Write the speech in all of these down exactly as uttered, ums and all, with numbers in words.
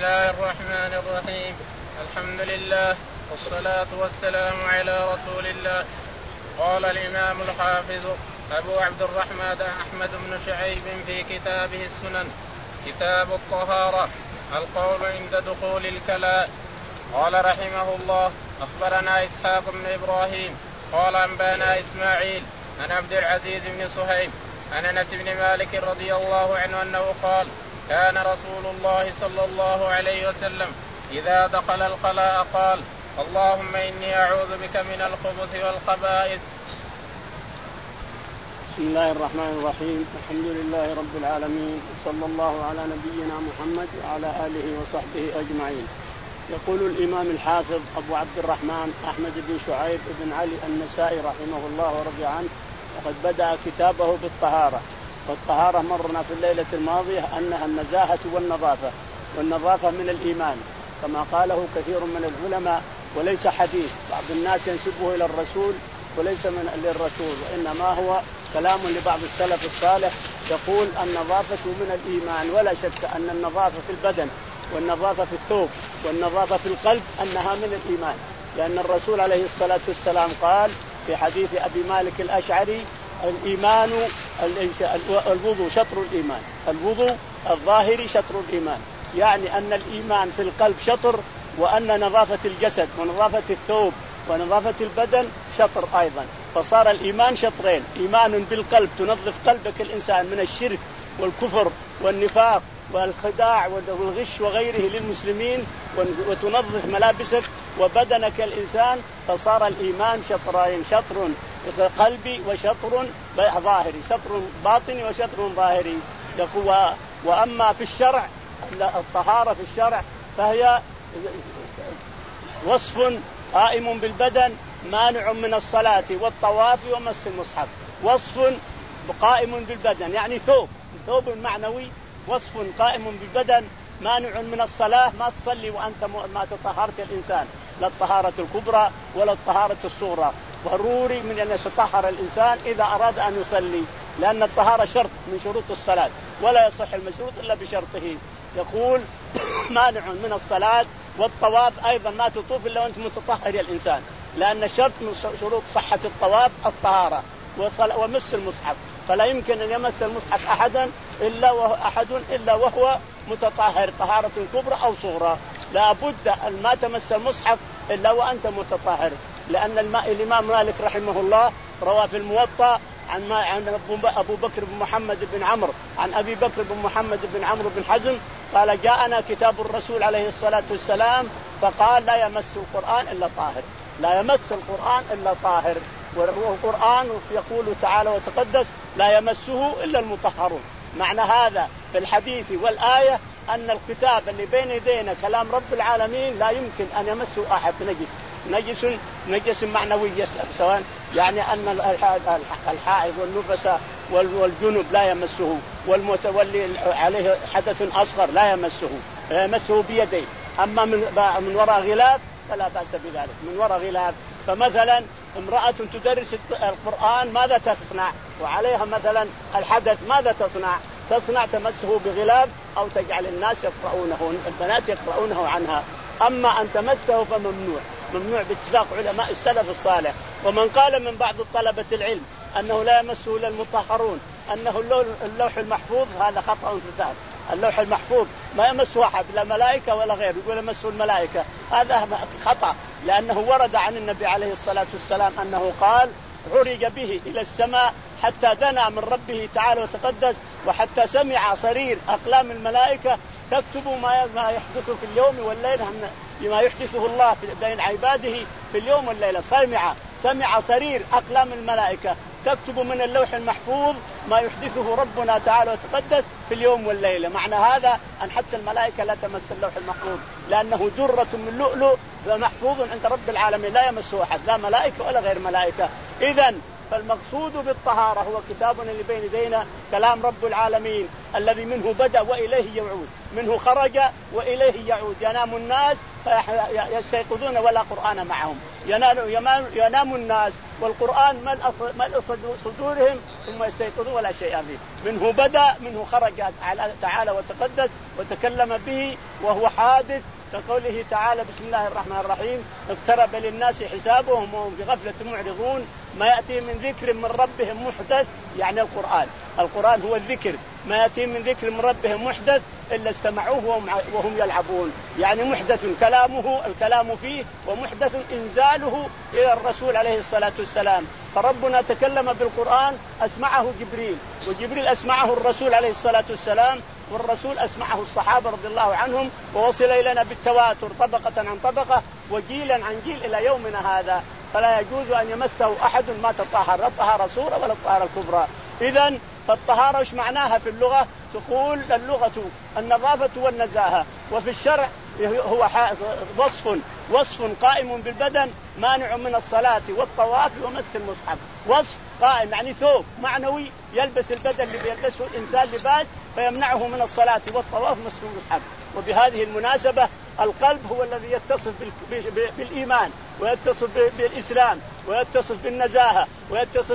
الله الرحمن الرحيم. الحمد لله والصلاة والسلام على رسول الله. قال الإمام الحافظ أبو عبد الرحمن أحمد بن شعيب في كتابه السنن كتاب الطهارة القول عند دخول الكلاء. قال رحمه الله: أخبرنا إسحاق بن إبراهيم قال أنبانا إسماعيل عن عبد العزيز بن صهيب عن أنس بن مالك رضي الله عنه أنه قال: كان رسول الله صلى الله عليه وسلم إذا دخل الخلاء قال: اللهم إني أعوذ بك من الخبث والخبائث. بسم الله الرحمن الرحيم. الحمد لله رب العالمين، وصلى الله على نبينا محمد وعلى آله وصحبه أجمعين. يقول الإمام الحافظ أبو عبد الرحمن أحمد بن شعيب بن علي النسائي رحمه الله ورضي عنه، وقد بدأ كتابه بالطهارة. والطهارة مرنا في الليلة الماضية أنها النزاهة والنظافة، والنظافة من الإيمان كما قاله كثير من العلماء، وليس حديث بعض الناس ينسبه إلى الرسول وليس من للرسول، وإنما هو كلام لبعض السلف الصالح يقول النظافة من الإيمان. ولا شك أن النظافة في البدن والنظافة في الثوب والنظافة في القلب أنها من الإيمان، لأن الرسول عليه الصلاة والسلام قال في حديث أبي مالك الأشعري: الإيمان الوضوء شطر الإيمان، الوضوء الظاهري شطر الإيمان، يعني أن الإيمان في القلب شطر، وأن نظافة الجسد ونظافة الثوب ونظافة البدن شطر أيضا. فصار الإيمان شطرين: إيمان بالقلب تنظف قلبك الإنسان من الشرك والكفر والنفاق والخداع والغش وغيره للمسلمين، وتنظف ملابسك وبدنك الإنسان، فصار الإيمان شطرين: شطر قلبي وشطر ظاهري، شطر باطني وشطر ظاهري. وأما في الشرع الطهارة في الشرع فهي وصف قائم بالبدن مانع من الصلاة والطواف ومس المصحف. وصف قائم بالبدن يعني ثوب ثوب معنوي، وصف قائم بالبدن مانع من الصلاة، ما تصلي وأنت ما تطهرت الإنسان، لا الطهارة الكبرى ولا الطهارة الصغرى. ضروري من أن يتطهر الإنسان إذا أراد أن يصلي، لأن الطهارة شرط من شروط الصلاة، ولا يصح المشروط إلا بشرطه. يقول مانع من الصلاة والطواف أيضا، ما تطوف إلا وأنت متطهر يا الإنسان، لأن شرط من شروط صحة الطواف الطهارة ومس المصحف، فلا يمكن أن يمس المصحف أحدا إلا وهو أحد إلا وهو متطهر طهارة كبرى أو صغرى. لا بد أن ما تمس المصحف إلا وأنت متطهر، لأن الماء الإمام مالك رحمه الله روى في الموطأ عن عن أبو بكر بن محمد بن عمرو عن أبي بكر بن محمد بن عمرو بن حزم قال: جاءنا كتاب الرسول عليه الصلاة والسلام فقال: لا يمس القرآن إلا طاهر، لا يمس القرآن إلا طاهر. والقرآن يقول تعالى وتقدس: لا يمسه إلا المطهرون. معنى هذا في الحديث والآية أن الكتاب اللي بين يدينا كلام رب العالمين لا يمكن أن يمسه أحد نجس نجس نجس معنوي، سواء يعني أن الحائض والنفس والجنب لا يمسه، والمتولي عليه حدث أصغر لا يمسه لا يمسه بيديه. أما من وراء غلاف فلا بأس بذلك، من وراء غلاف. فمثلا امرأة تدرس القرآن ماذا تصنع؟ وعليها مثلا الحدث ماذا تصنع؟ تصنع تمسه بغلاف أو تجعل الناس يقرؤونه، البنات يقرؤونه عنها. أما أن تمسه فممنوع، ممنوع باتفاق علماء السلف الصالح. ومن قال من بعض طلبة العلم أنه لا يمسه إلا المطهرون، أنه اللوح المحفوظ، هذا خطأ فتاة. اللوح المحفوظ ما يمسه أحد لا ملائكة ولا غيره، يقول يمسه الملائكة، هذا خطأ، لأنه ورد عن النبي عليه الصلاة والسلام أنه قال: عرج به إلى السماء حتى دنا من ربه تعالى وتقدس، وحتى سمع صرير أقلام الملائكة تكتب ما يحدث في اليوم والليلة، بما يحدثه الله بين عباده في اليوم والليلة. سمع سمع صرير أقلام الملائكة تكتب من اللوح المحفوظ ما يحدثه ربنا تعالى وتقدس في اليوم والليلة. معنى هذا أن حتى الملائكة لا تمس اللوح المحفوظ، لأنه درة من لؤلؤ محفوظ عند رب العالمين لا يمسه أحد، لا ملائكة ولا غير ملائكة. إذن فالمقصود بالطهارة هو كتابنا اللي بين يدينا كلام رب العالمين الذي منه بدأ وإليه يعود، منه خرج وإليه يعود. ينام الناس فيستيقظون ولا قرآن معهم، ينام الناس والقرآن ملء صدورهم ثم يستيقظون ولا شيء فيه. منه بدأ منه خرج تعالى وتقدس وتكلم به وهو حادث، كقوله تعالى بسم الله الرحمن الرحيم اقترب للناس حسابهم وهم في غفلة معرضون ما يأتي من ذكر من ربهم محدث، يعني القرآن. القرآن هو الذكر، ما يأتي من ذكر من ربهم محدث إلا استمعوه وهم يلعبون، يعني محدث كلامه الكلام فيه ومحدث إنزاله إلى الرسول عليه الصلاة والسلام. فربنا تكلم بالقرآن أسمعه جبريل، وجبريل أسمعه الرسول عليه الصلاة والسلام، والرسول أسمعه الصحابة رضي الله عنهم، ووصل إلينا بالتواتر طبقة عن طبقة وجيلا عن جيل إلى يومنا هذا. فلا يجوز أن يمسه أحد ما تطهر، لا طهارة صورة ولا طهارة الكبرى. إذن فالطهارة وش معناها في اللغة؟ تقول اللغة النظافة والنزاهة، وفي الشرع هو وصف وصف قائم بالبدن مانع من الصلاة والطواف ومس المصحف. وصف قائم يعني ثوب معنوي يلبس البدن اللي بيلبسه الإنسان لباس فيمنعه من الصلاة والطواف ومس المصحف. وبهذه المناسبة القلب هو الذي يتصف بالإيمان ويتصف بالإسلام ويتصف بالنزاهة ويتصف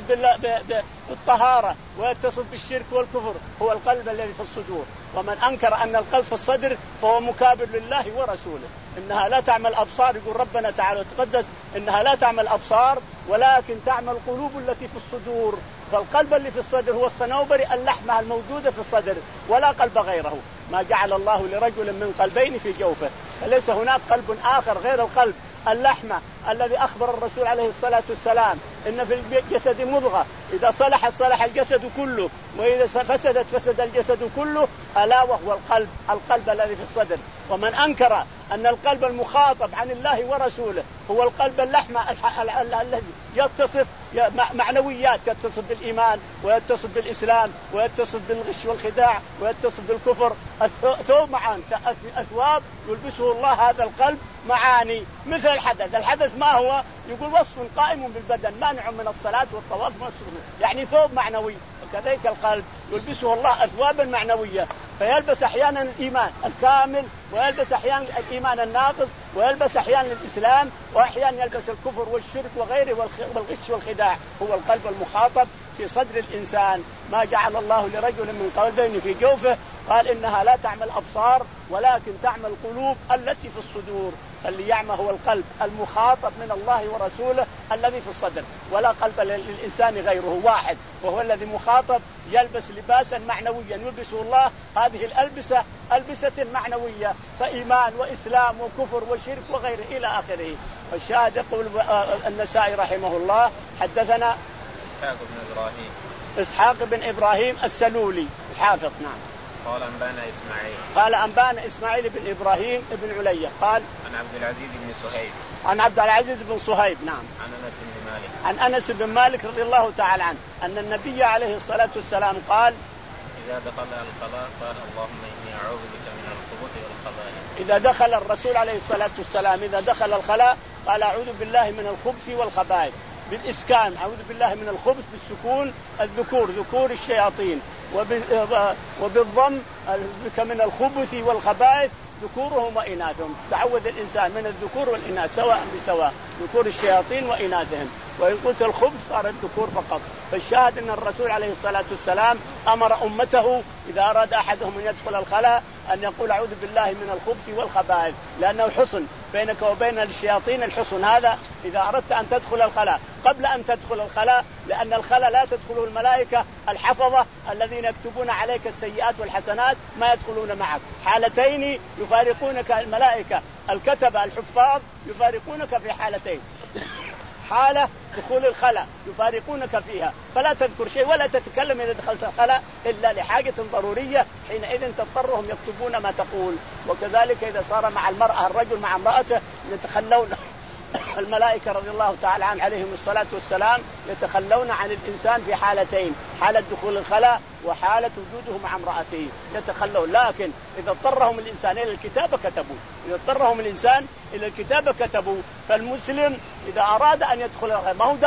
بالطهارة ويتصف بالشرك والكفر، هو القلب الذي في الصدور. ومن أنكر أن القلب في الصدر فهو مكابر لله ورسوله. إنها لا تعمل أبصار، يقول ربنا تعالى وتقدس إنها لا تعمل أبصار ولكن تعمل القلوب التي في الصدور. فالقلب اللي في الصدر هو الصنوبري، اللحمة الموجودة في الصدر، ولا قلب غيره. ما جعل الله لرجل من قلبين في جوفه، فليس هناك قلب آخر غير القلب. اللحمة الذي أخبر الرسول عليه الصلاة والسلام إن في الجسد مضغة إذا صلحت صلح الجسد كله وإذا فسدت فسد الجسد كله، ألا وهو القلب، القلب الذي في الصدر. ومن أنكر أن القلب المخاطب عن الله ورسوله هو القلب اللحمة الذي يتصف معنويات، يتصف بالإيمان ويتصف بالإسلام ويتصف بالغش والخداع ويتصف بالكفر، ثوب معان أثواب يلبسه الله هذا القلب معاني مثل الحدث. الحدث ما هو؟ يقول وصف قائم بالبدن مانع من الصلاة والطواف والسجود، يعني ثوب معنوي. وكذلك القلب يلبسه الله أثوابا معنوية، فيلبس أحيانا الإيمان الكامل ويلبس أحيانا الإيمان الناقص ويلبس أحيانا الإسلام وأحيانا يلبس الكفر والشرك وغيره والغش والخداع. هو القلب المخاطب في صدر الإنسان. ما جعل الله لرجل من قلبين في جوفه، قال إنها لا تعمل أبصار ولكن تعمل القلوب التي في الصدور. اللي يعمى هو القلب المخاطب من الله ورسوله الذي في الصدر، ولا قلب للإنسان غيره واحد، وهو الذي مخاطب يلبس لباسا معنويا يلبسه الله هذه الألبسة ألبسة معنوية، فإيمان وإسلام وكفر وشرك وغيره إلى آخره. الشاهد يقول النسائي رحمه الله حدثنا إسحاق بن إبراهيم إسحاق بن إبراهيم السلولي الحافظ. نعم. قال أنبانا إسماعيل قال أنبانا إسماعيل بن إبراهيم بن علية قال عن عبد العزيز بن صهيب عن عبد العزيز بن صهيب. نعم. عن أنس بن مالك عن أنس بن مالك رضي الله تعالى عنه أن النبي عليه الصلاة والسلام قال إذا دخل الخلاء قال اللهم إني أعوذ بك من الخبث والخبائث. إذا دخل الرسول عليه الصلاة والسلام إذا دخل الخلاء قال أعوذ بالله من الخبث والخبائث بالإسكان، أعوذ بالله من الخبث بالسكون الذكور ذكور الشياطين، وبالضم بك من الخبث والخبائث ذكورهم وإناثهم. تعوذ الإنسان من الذكور والإناث سواء بسواء، ذكور الشياطين وإناثهم. وإن قلت الخبث صار الذكور فقط. فالشاهد أن الرسول عليه الصلاة والسلام أمر أمته إذا أراد أحدهم أن يدخل الخلاء أن يقول أعوذ بالله من الخبث والخبائث، لأنه حصن بينك وبين الشياطين. الحصن هذا إذا أردت أن تدخل الخلاء قبل أن تدخل الخلاء، لأن الخلاء لا تدخله الملائكة الحفظة الذين يكتبون عليك السيئات والحسنات، ما يدخلون معك. حالتين يفارقونك الملائكة الكتبة الحفاظ يفارقونك في حالتين، حالة دخول الخلاء يفارقونك فيها فلا تذكر شيء ولا تتكلم إذا دخلت الخلاء إلا لحاجة ضرورية، حينئذ تضطرهم يكتبون ما تقول. وكذلك إذا صار مع المرأة الرجل مع امرأته يتخلون الملائكة رضي الله تعالى عنهم عليهم الصلاة والسلام يتخلون عن الإنسان في حالتين، حالة دخول الخلاء وحالة وجوده مع امرأته يتخلون. لكن إذا اضطرهم الإنسان إلى الكتابة كتبوا، إذا اضطرهم الإنسان إلى الكتابة كتبوا. فالمسلم إذا أراد أن يدخل الخلاء ما هو دخل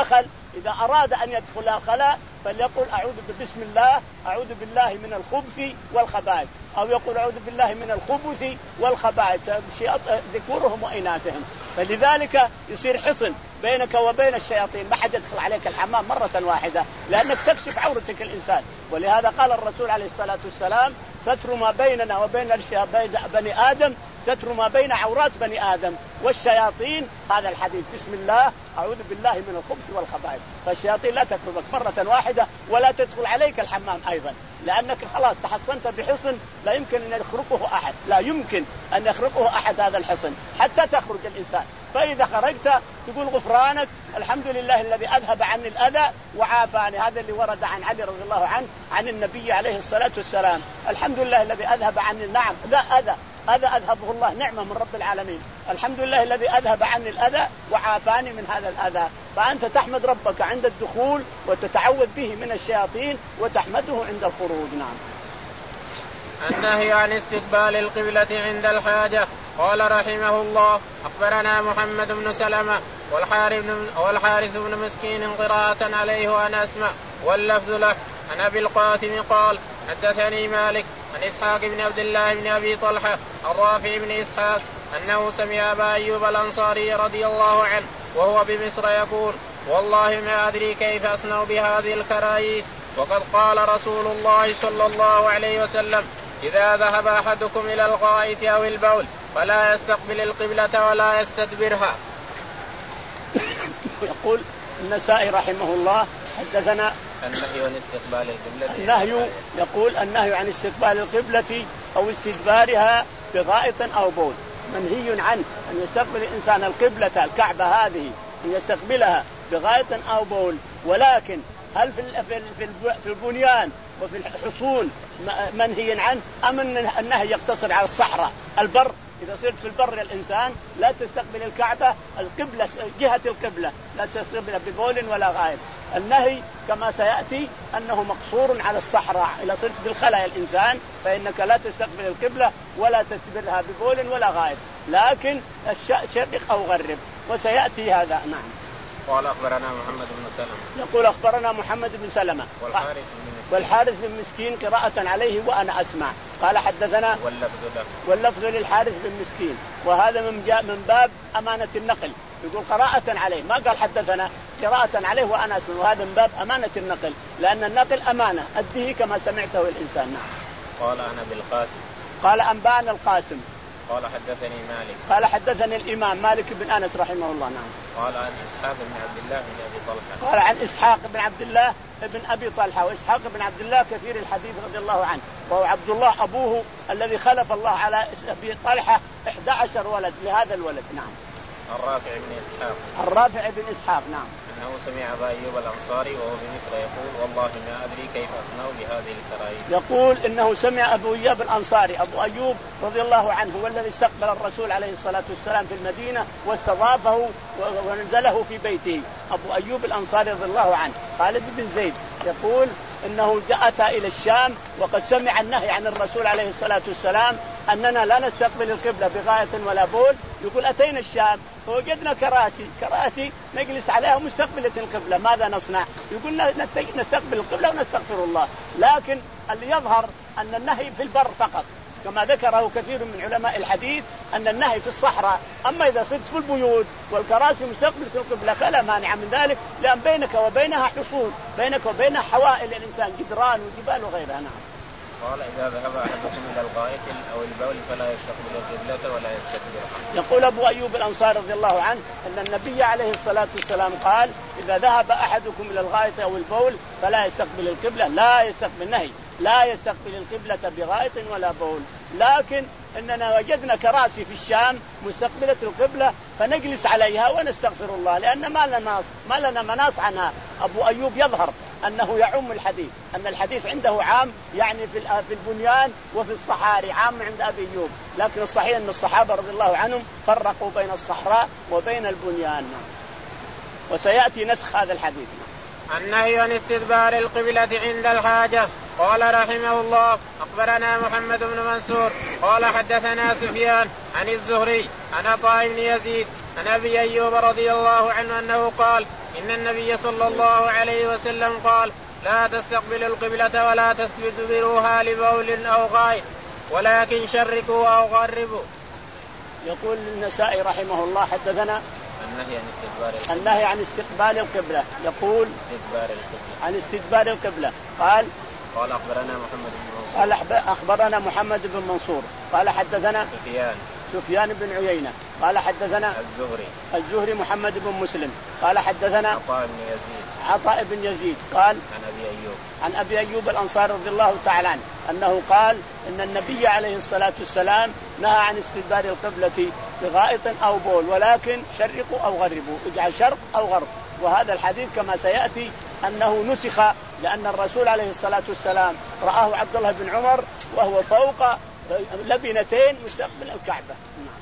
إذا أراد أن يدخل الخلاء فليقول أعوذ بسم الله أعوذ بالله من الخبث والخبائث، أو يقول أعوذ بالله من الخبث والخبائث ذكورهم وإناثهم. فلذلك يصير حصن بينك وبين الشياطين، ما حد يدخل عليك الحمام مرة واحدة لأنك تكشف عورتك الإنسان. ولهذا قال الرسول عليه الصلاة والسلام ستر ما بيننا وبين بني آدم ستر ما بين عورات بني آدم والشياطين. هذا الحديث بسم الله أعوذ بالله من الخبث والخبائث، فالشياطين لا تقربك مرة واحدة ولا تدخل عليك الحمام أيضا، لأنك خلاص تحصنت بحصن لا يمكن أن يخرقه أحد، لا يمكن أن يخرقه أحد هذا الحصن حتى تخرج الإنسان. فإذا خرجت تقول غفرانك الحمد لله الذي أذهب عني الأذى وعافاني. هذا اللي ورد عن علي رضي الله عنه عن النبي عليه الصلاة والسلام، الحمد لله الذي أذهب عني النعم لا أذى هذا أذهبه الله، نعمة من رب العالمين. الحمد لله الذي أذهب عني الأذى وعافاني من هذا الأذى. فأنت تحمد ربك عند الدخول وتتعوذ به من الشياطين وتحمده عند الخروج. نعم. النهي عن استقبال القبلة عند الحاجة. قال رحمه الله أخبرنا محمد بن سلمة والحارث بن مسكين قراءة عليه وأنا أسمع واللفظ له. عن أبي القاسم قال حدثني مالك عن إسحاق بن عبد الله بن أبي طلحة الرافع بن إسحاق أنه سمع أبا أيوب الأنصاري رضي الله عنه وهو بمصر يقول والله ما أدري كيف أصنع بهذه الكرايس، وقد قال رسول الله صلى الله عليه وسلم إذا ذهب أحدكم إلى الغائط أو البول فلا يستقبل القبلة ولا يستدبرها. يقول النسائي رحمه الله حدثنا النهي عن استقبال القبلة. النهي يقول النهي عن استقبال القبلة أو استدبارها بغائط أو بول، منهي عنه أن يستقبل الإنسان القبلة الكعبة هذه أن يستقبلها بغائط أو بول. ولكن هل في في البنيان وفي الحصون منهي عنه أم أن النهي يقتصر على الصحراء البر؟ إذا صرت في البر الإنسان لا تستقبل الكعبة القبلة جهة القبلة لا تستقبل ببول ولا غائط. النهي كما سيأتي أنه مقصور على الصحراء. إذا صرت في الخلاء الإنسان فإنك لا تستقبل القبلة ولا تستقبلها ببول ولا غائط، لكن شرق أو غرب، وسيأتي هذا. نعم. قال أخبرنا محمد بن سلمة. يقول أخبرنا محمد بن سلمة والحارث بن مسكين والحارث بن مسكين قراءة عليه وأنا أسمع قال حدثنا واللفظ له واللفظ للحارث بن مسكين. وهذا من جاء من باب أمانة النقل، يقول قراءة عليه ما قال حدثنا، قراءة عليه وأنا أسمع، وهذا من باب أمانة النقل لأن النقل أمانة أديه كما سمعته الإنسان. نعم. قال أنا بالقاسم قال أنبأنا القاسم قال حدثني مالك قال حدثني الإمام مالك بن أنس رحمه الله. نعم. قال عن إسحاق بن عبد الله بن أبي طلحة قال عن إسحاق بن عبد الله بن أبي طلحة، وإسحاق بن عبد الله كثير الحديث رضي الله عنه، وهو عبد الله أبوه الذي خلف الله على أبي طلحة إحدى عشر ولد لهذا الولد. نعم. الرافع بن إسحاق الرافع بن إسحاق. نعم. أنه سمع أبا أيوب الأنصاري وهو بمصر يقول والله ما أدري كيف أصنع بهذه الكرايس. يقول إنه سمع أبو أيوب الأنصاري، أبو أيوب رضي الله عنه هو الذي استقبل الرسول عليه الصلاة والسلام في المدينة واستضافه ونزله في بيته. أبو أيوب الأنصاري رضي الله عنه خالد بن زيد يقول إنه أتى إلى الشام وقد سمع النهي عن الرسول عليه الصلاة والسلام أننا لا نستقبل القبلة بغاية ولا بول. يقول أتينا الشام فوجدنا كراسي كراسي نجلس عليها مستقبلة القبلة، ماذا نصنع؟ يقول نستقبل القبلة ونستغفر الله. لكن اللي يظهر أن النهي في البر فقط كما ذكره كثير من علماء الحديث أن النهي في الصحراء، أما إذا صرت في البيوت والكراسي مستقبلة القبلة فلا مانع من ذلك، لأن بينك وبينها حصون، بينك وبينها حوائل الإنسان جدران وجبال وغيرها. نعم. قال إذا ذهب أحدكم إلى الغائط أو البول فلا يستقبل القبلة ولا يستدبرها. يقول أبو أيوب الأنصاري رضي الله عنه أن النبي عليه الصلاة والسلام قال إذا ذهب أحدكم إلى الغائط أو البول فلا يستقبل القبلة، لا يستقبل نهي لا يستقبل القبلة بغائط ولا بول. لكن إننا وجدنا كراسي في الشام مستقبلة القبلة فنجلس عليها ونستغفر الله لأن ما لنا مناص ما لنا مناص عنها. أبو أيوب يظهر أنه يعم الحديث، أن الحديث عنده عام يعني في في البنيان وفي الصحاري عام عند أبي أيوب، لكن الصحيح أن الصحابة رضي الله عنهم فرقوا بين الصحراء وبين البنيان. وسيأتي نسخ هذا الحديث. النهي عن استدبار القبلة عند الحاجة. قال رحمه الله أخبرنا محمد بن منصور قال حدثنا سفيان عن الزهري عن عطاء بن يزيد عن أبي أيوب رضي الله عنه أنه قال إن النبي صلى الله عليه وسلم قال لا تستقبلوا القبلة ولا تستدبروها لبول أو غائط ولكن شرقوا أو غربوا. يقول النسائي رحمه الله حدثنا النهي عن استدبار القبلة. النهي عن استقبال القبلة. يقول استدبار القبلة. عن استدبار القبلة. قال قال أخبرنا محمد بن منصور. قال أخبرنا محمد بن منصور قال حدثنا سفيان سفيان بن عيينة قال حدثنا الزهري الزهري محمد بن مسلم قال حدثنا عطاء بن يزيد عطاء بن يزيد قال عن أبي أيوب عن أبي أيوب الأنصاري رضي الله تعالى عنه أنه قال إن النبي عليه الصلاة والسلام نهى عن استدبار القبلة بغائط أو بول ولكن شرقوا أو غربوا، اجعل شرق أو غرب. وهذا الحديث كما سيأتي أنه نسخ لأن الرسول عليه الصلاة والسلام رآه عبد الله بن عمر وهو فوق لبنتين مستقبل الكعبة.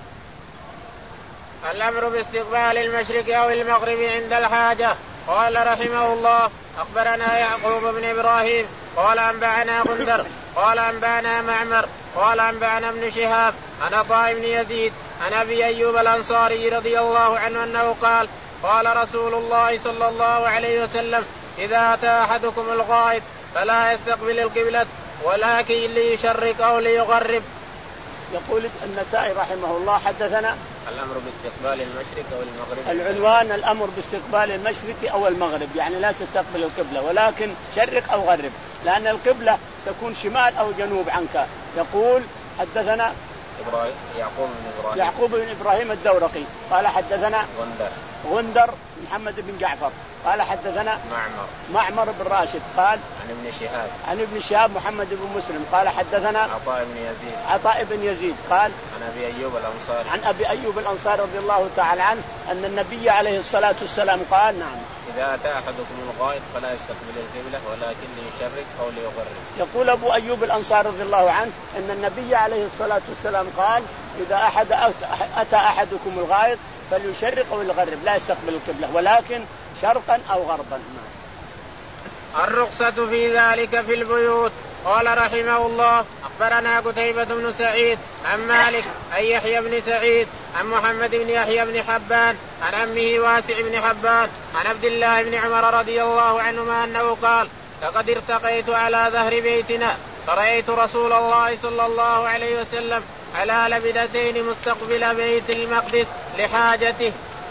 الأمر باستقبال المشرق أو المغرب عند الحاجة. قال رحمه الله أخبرنا يعقوب بن إبراهيم قال أنبأنا غندر قال أنبأنا معمر قال أنبأنا ابن شهاب عن عطاء بن يزيد عن أبي أيوب الأنصاري رضي الله عنه أنه قال قال رسول الله صلى الله عليه وسلم إذا أتى أحدكم الغائط فلا يستقبل القبلة ولكن ليشرق أو ليغرب. يقول النسائي رحمه الله حدثنا الأمر باستقبال المشرق أو المغرب. العنوان الأمر باستقبال المشرق أو المغرب، يعني لا تستقبل القبلة ولكن شرق أو غرب، لأن القبلة تكون شمال أو جنوب عنك. يقول حدثنا إبراهيم يعقوب بن إبراهيم يعقوب بن إبراهيم الدورقي قال حدثنا غندر غندر محمد بن جعفر قال حدثنا معمر معمر بن راشد قال عن ابن شهاب عن ابن شهاب محمد بن مسلم قال حدثنا عطاء بن يزيد عطاء بن يزيد قال عن أبي أيوب الأنصاري عن أبي أيوب الأنصاري رضي الله تعالى عنه أن النبي عليه الصلاة والسلام قال نعم إذا أتى أحدكم الغائط فلا يستقبل القبلة ولكن ليشرق أو ليغرب. يقول أبو أيوب الأنصاري رضي الله عنه أن النبي عليه الصلاة والسلام قال إذا أحد أتى أحدكم الغائط فليشرق أو ليغرب لا يستقبل القبلة ولكن شرقا أو غربا. الرخصة في ذلك في البيوت. قال رحمه الله أخبرنا قتيبة بن سعيد عن مالك عن يحيى بن سعيد عن محمد بن يحيى بن حبان عن عمه واسع بن حبان عن عبد الله بن عمر رضي الله عنهما أنه قال لقد ارتقيت على ظهر بيتنا فرأيت رسول الله صلى الله عليه وسلم على لبنتين مستقبل بيت المقدس لحاجته.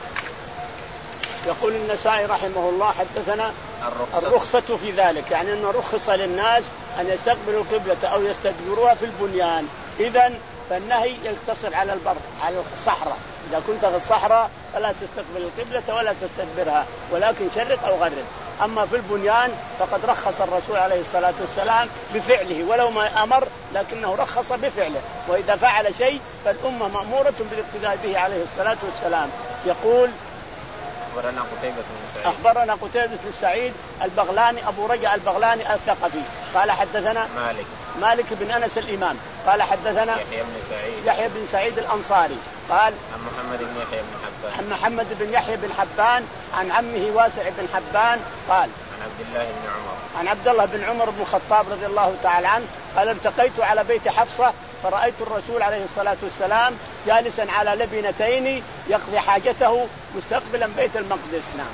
يقول النسائي رحمه الله حدثنا الرخصة. الرخصة في ذلك، يعني أنه رخص للناس أن يستقبلوا القبلة أو يستدبروها في البنيان. إذن فالنهي يقتصر على البر على الصحراء، إذا كنت في الصحراء فلا تستقبل القبلة ولا تستدبرها ولكن شرق أو غرب. أما في البنيان فقد رخص الرسول عليه الصلاة والسلام بفعله ولو ما أمر لكنه رخص بفعله، وإذا فعل شيء فالأمة مأمورة بالاقتداء به عليه الصلاة والسلام. يقول أخبرنا قتيبة بن سعيد أخبرنا قتيبة بن سعيد البغلاني أبو رجاء البغلاني الثقفي قال حدثنا مالك مالك بن أنس الإمام قال حدثنا يحيى بن سعيد يحيى بن سعيد الأنصاري قال عن محمد بن يحيى بن حبان عن محمد بن يحيى بن حبان عن عمه واسع بن حبان قال عن عبد الله بن عمر عن عبد الله بن عمر بن الخطاب رضي الله تعالى عنه قال التقيت على بيت حفصة فرأيت الرسول عليه الصلاة والسلام جالسا على لبنتين يقضي حاجته مستقبلا بيت المقدس. نعم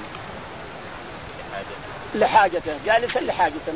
لحاجته جالسا لحاجته.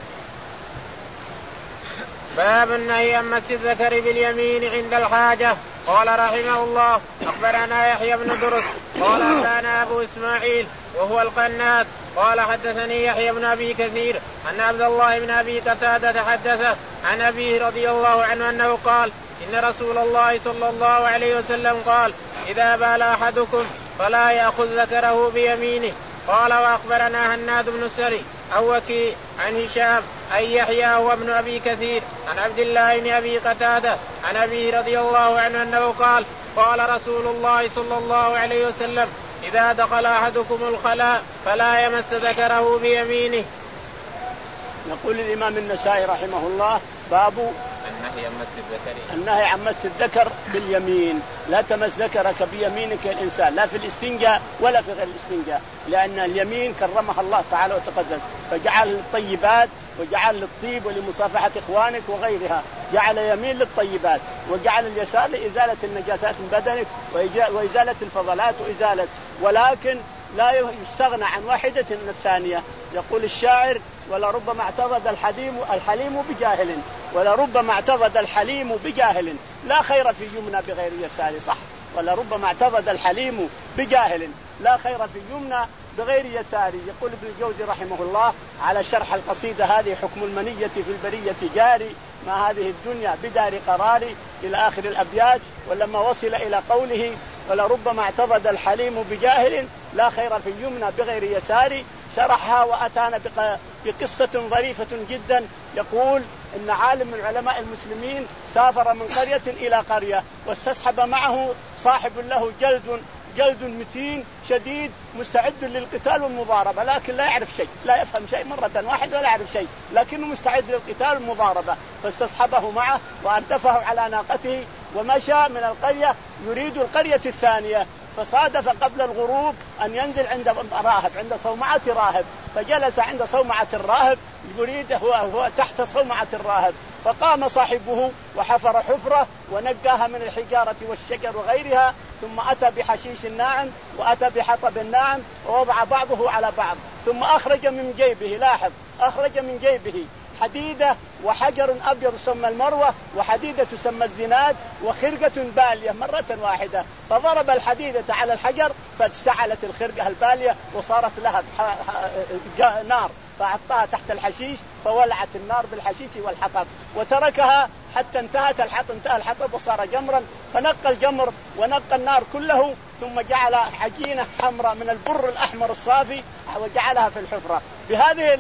باب النهي عن مس الذكر باليمين عند الحاجة. قال رحمه الله أخبرنا يحيى بن درس قال أنبأنا أبو إسماعيل وهو القنات قال حدثني يحيى بن أبي كثير أن عبد الله بن أبي قتادة حدثه عن أبيه رضي الله عنه أنه قال إن رسول الله صلى الله عليه وسلم قال إذا بال أحدكم فلا يأخذ ذكره بيمينه. قال وأخبرنا هناد بن السري أو وكيع عن هشام أن يحيى هو ابن أبي كثير عن عبد الله بن أبي قتادة عن أبيه رضي الله عنه أنه قال قال رسول الله صلى الله عليه وسلم إذا دخل أحدكم الخلاء فلا يمس ذكره بيمينه. يقول الإمام النسائي رحمه الله باب النهي عن مس الذكر النهي عن مس الذكر باليمين. لا تمس ذكرك بيمينك يا الإنسان لا في الاستنجاء ولا في غير الاستنجاء، لأن اليمين كرمها الله تعالى وتقدس فجعل للطيبات وجعل للطيب ولمصافحة إخوانك وغيرها، جعل يمين للطيبات وجعل اليسار لإزالة النجاسات من بدنك وإزالة الفضلات وإزالة، ولكن لا يستغنى عن واحدة من الثانية. يقول الشاعر: ولربما اعتضد الحليم الحليم بجاهل، ولربما اعتضد الحليم بجاهل لا خير في يمنى بغير يسار. صح، ولربما اعتضد الحليم بجاهل لا خير في يمنى بغير يسار. يقول ابن الجوزي رحمه الله على شرح القصيدة هذه: حكم المنية في البرية جاري، ما هذه الدنيا بدار قراري، إلى آخر الأبيات. ولما وصل إلى قوله: ولربما اعتضد الحليم بجاهل لا خير في يمنى بغير يسار، شرحها وأتانا بقصة ظريفة جدا. يقول إن عالم من علماء المسلمين سافر من قرية إلى قرية، واستسحب معه صاحب له جلد جلد متين شديد مستعد للقتال والمضاربة، لكن لا يعرف شيء، لا يفهم شيء مرة واحدة ولا يعرف شيء، لكنه مستعد للقتال والمضاربة. فاستصحبه معه وأردفه على ناقته ومشى من القرية يريد القرية الثانية، فصادف قبل الغروب أن ينزل عند راهب، عند صومعة راهب، فجلس عند صومعة الراهب يريد هو, هو تحت صومعة الراهب. فقام صاحبه وحفر حفرة ونقاها من الحجارة والشجر وغيرها، ثم أتى بحشيش ناعم وأتى بحطب ناعم ووضع بعضه على بعض، ثم أخرج من جيبه، لاحظ، أخرج من جيبه حديدة وحجر أبيض تسمى المروة، وحديدة تسمى الزناد، وخرقة بالية مرة واحدة، فضرب الحديدة على الحجر فاشتعلت الخرقة البالية وصارت لها نار، فحطها تحت الحشيش فولعت النار بالحشيش والحطب، وتركها حتى انتهت الحطب انتهى الحطب وصار جمرا، فنقى الجمر ونقى النار كله، ثم جعل عجينة حمراء من البر الأحمر الصافي وجعلها في الحفرة. بهذه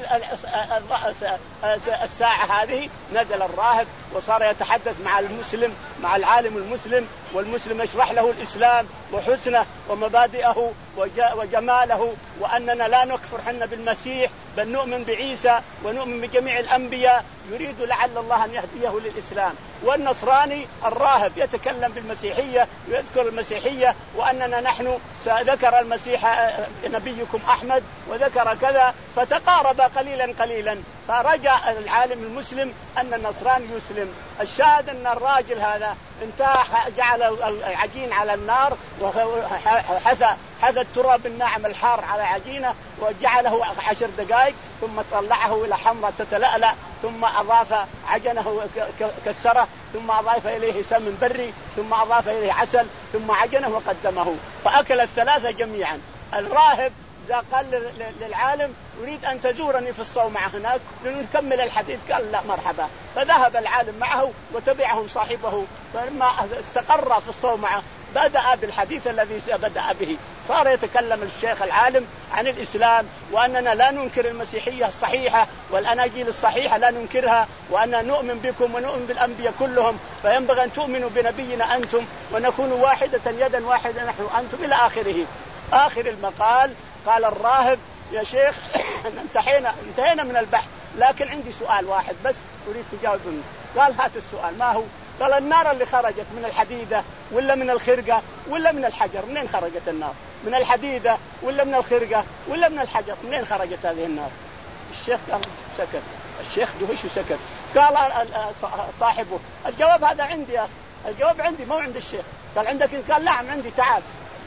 الساعة هذه نزل الراهب وصار يتحدث مع المسلم، مع العالم المسلم، والمسلم يشرح له الإسلام وحسنه ومبادئه وجماله، وأننا لا نكفر حنا بالمسيح بل نؤمن بعيسى ونؤمن بجميع الأنبياء، يريد لعل الله أن يهديه للإسلام. والنصراني الراهب يتكلم بالمسيحية ويذكر المسيحية، وأننا نحن ذكر المسيح نبيكم أحمد وذكر كذا، فتقارب قليلا قليلا، فرجع العالم المسلم أن النصراني يسلم. الشاهد أن الراجل هذا انتهى جعل العجين على النار وحثى حثى التراب الناعم الحار على عجينة وجعله عشر دقائق، ثم طلعه إلى حمرة تتلألأ، ثم أضاف عجنه كسره، ثم أضاف إليه سمن بري، ثم أضاف إليه عسل، ثم عجنه وقدمه، فأكل الثلاثة جميعا. الراهب إذا قال للعالم: أريد أن تزورني في الصومعة هناك لنكمل الحديث، قال: لا مرحبا. فذهب العالم معه وتبعه صاحبه، فلما استقر في الصومعة بدأ بالحديث الذي بدأ به، صار يتكلم الشيخ العالم عن الإسلام، وأننا لا ننكر المسيحية الصحيحة والأناجيل الصحيحة لا ننكرها، وأننا نؤمن بكم ونؤمن بالأنبياء كلهم، فينبغي أن تؤمنوا بنبينا أنتم ونكون واحدة يدا واحدة نحن أنتم، إلى آخره. آخر المقال قال الراهب: يا شيخ انتهينا انتهينا من البحث، لكن عندي سؤال واحد بس أريد تجاوب منه. قال: هات السؤال. ما هو؟ قال: النار اللي خرجت من الحديدة ولا من الخرقة ولا من الحجر؟ منين خرجت النار؟ من الحديدة ولا من الخرقة ولا من الحجر؟ منين خرجت هذه النار؟ الشيخ قال سكت، الشيخ دهش وسكت. قال صاحبه: الجواب هذا عندي يا أخي، الجواب عندي مو عند الشيخ. قال: عندك؟ قال: نعم عندي، تعال.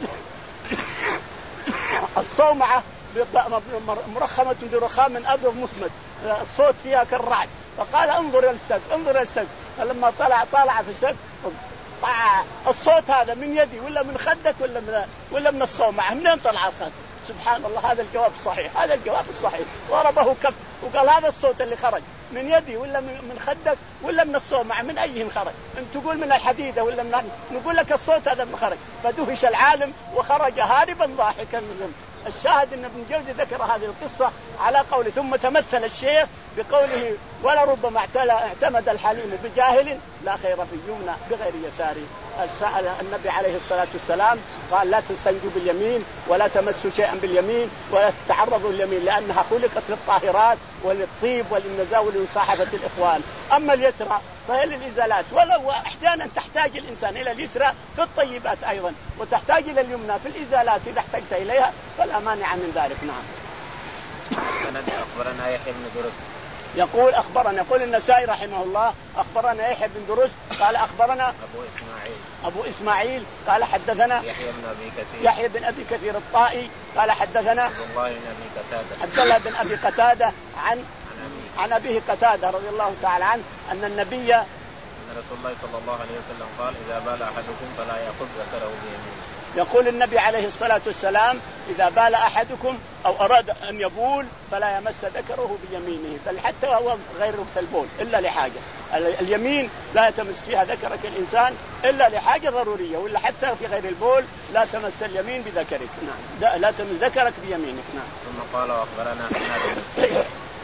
الصومعة مرخمة برخام أبيض مسمد، الصوت فيها كالرعد، فقال: انظر إلى السقف، انظر إلى السقف. فلما طلع طالع في السقف، الصوت هذا من يدي ولا من خدك ولا من ولا من الصومعة؟ منين طلع الخد؟ سبحان الله، هذا الجواب الصحيح، هذا الجواب الصحيح. ضربه كف وقال: هذا الصوت اللي خرج من يدي ولا من خدك ولا من الصومعة؟ من أيهم خرج؟ أنت تقول من الحديدة ولا من؟ نقول لك الصوت هذا من خرج. فدهش العالم وخرج هاربا ضاحكا منهم. الشاهد أن ابن الجوزي ذكر هذه القصة على قوله، ثم تمثل الشيخ بقوله: ولربما اعتمد الحليم بجاهل لا خير في يمنى بغير يسار. النبي عليه الصلاة والسلام قال: لا تستنجوا باليمين ولا تمسوا شيئا باليمين ولا تتعرضوا لليمين، لأنها خلقت للطاهرات وللطيب وللنزاع ولمصاحبة الإخوان. أما اليسرى فهي للإزالات، ولو أحيانا تحتاج الإنسان إلى اليسرى في الطيبات أيضا، وتحتاج إلى اليمنى في الإزالات إذا احتجت إليها، فلا مانع من ذلك. نعم. سند أخبرنا يحيى بن درس يقول أخبرنا، يقول النسائي رحمه الله أخبرنا يحيى بن درس قال أخبرنا أبو إسماعيل أبو إسماعيل قال حدثنا يحيى بن أبي كثير يحيى بن أبي كثير الطائي قال حدثنا عبد الله بن أبي قتادة عبد الله بن أبي قتادة عن عن عن أبيه قتادة رضي الله تعالى عنه أن النبي أن رسول الله صلى الله عليه وسلم قال إذا بال أحدكم فلا يأخذ ذكره بيمينه. يقول النبي عليه الصلاة والسلام إذا بال أحدكم أو أراد أن يبول فلا يمس ذكره بيمينه، بل حتى هو غير البول إلا لحاجة. اليمين لا تمس فيها ذكرك الإنسان إلا لحاجة ضرورية، ولا حتى في غير البول لا تمس اليمين بذكرك. نعم لا تمس ذكرك بيمينك. نعم. ثم قال وأخبرنا حناد بن السري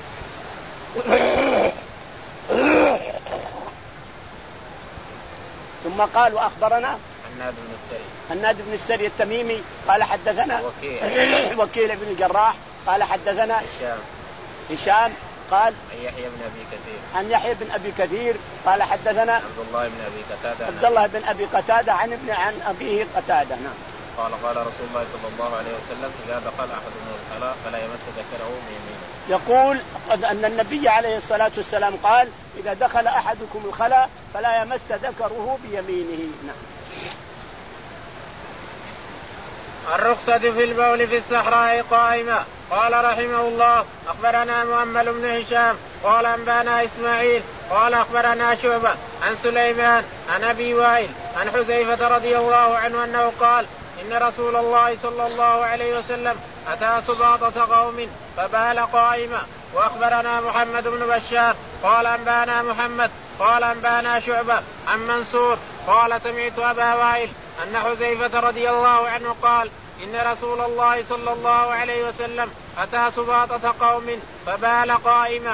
ثم قال وأخبرنا حناد بن السري حناد بن السري التميمي قال حدثنا وكيل وكيل بن الجراح قال حدثنا هشام هشام قال عن يحيى بن أبي كثير عن يحيى بن أبي كثير قال حدثنا عبد الله بن أبي قتادة عبد الله بن أبي قتادة عن ابن عن أبيه قتادة. نعم. قال قال رسول الله صلى الله عليه وسلم إذا دخل أحدهم الخلاء فلا يمس ذكره بيمينه. يقول أن النبي عليه الصلاة والسلام قال إذا دخل أحدكم الخلاء فلا يمس ذكره بيمينه. نعم. الرخصة في البول في الصحراء قائمة. قال رحمه الله أخبرنا مؤمل بن هشام قال أنبانا إسماعيل قال أخبرنا شعبة عن سليمان عن أبي وائل عن حذيفة رضي الله عنه أنه قال إن رسول الله صلى الله عليه وسلم أتى سباطة قوم فبال قائما. وأخبرنا محمد بن بشار قال أنبانا محمد قال أنبانا شعبة عن منصور قال سمعت أبا وائل أن حذيفة رضي الله عنه قال إن رسول الله صلى الله عليه وسلم أتى سباطة قوم فبال قائما.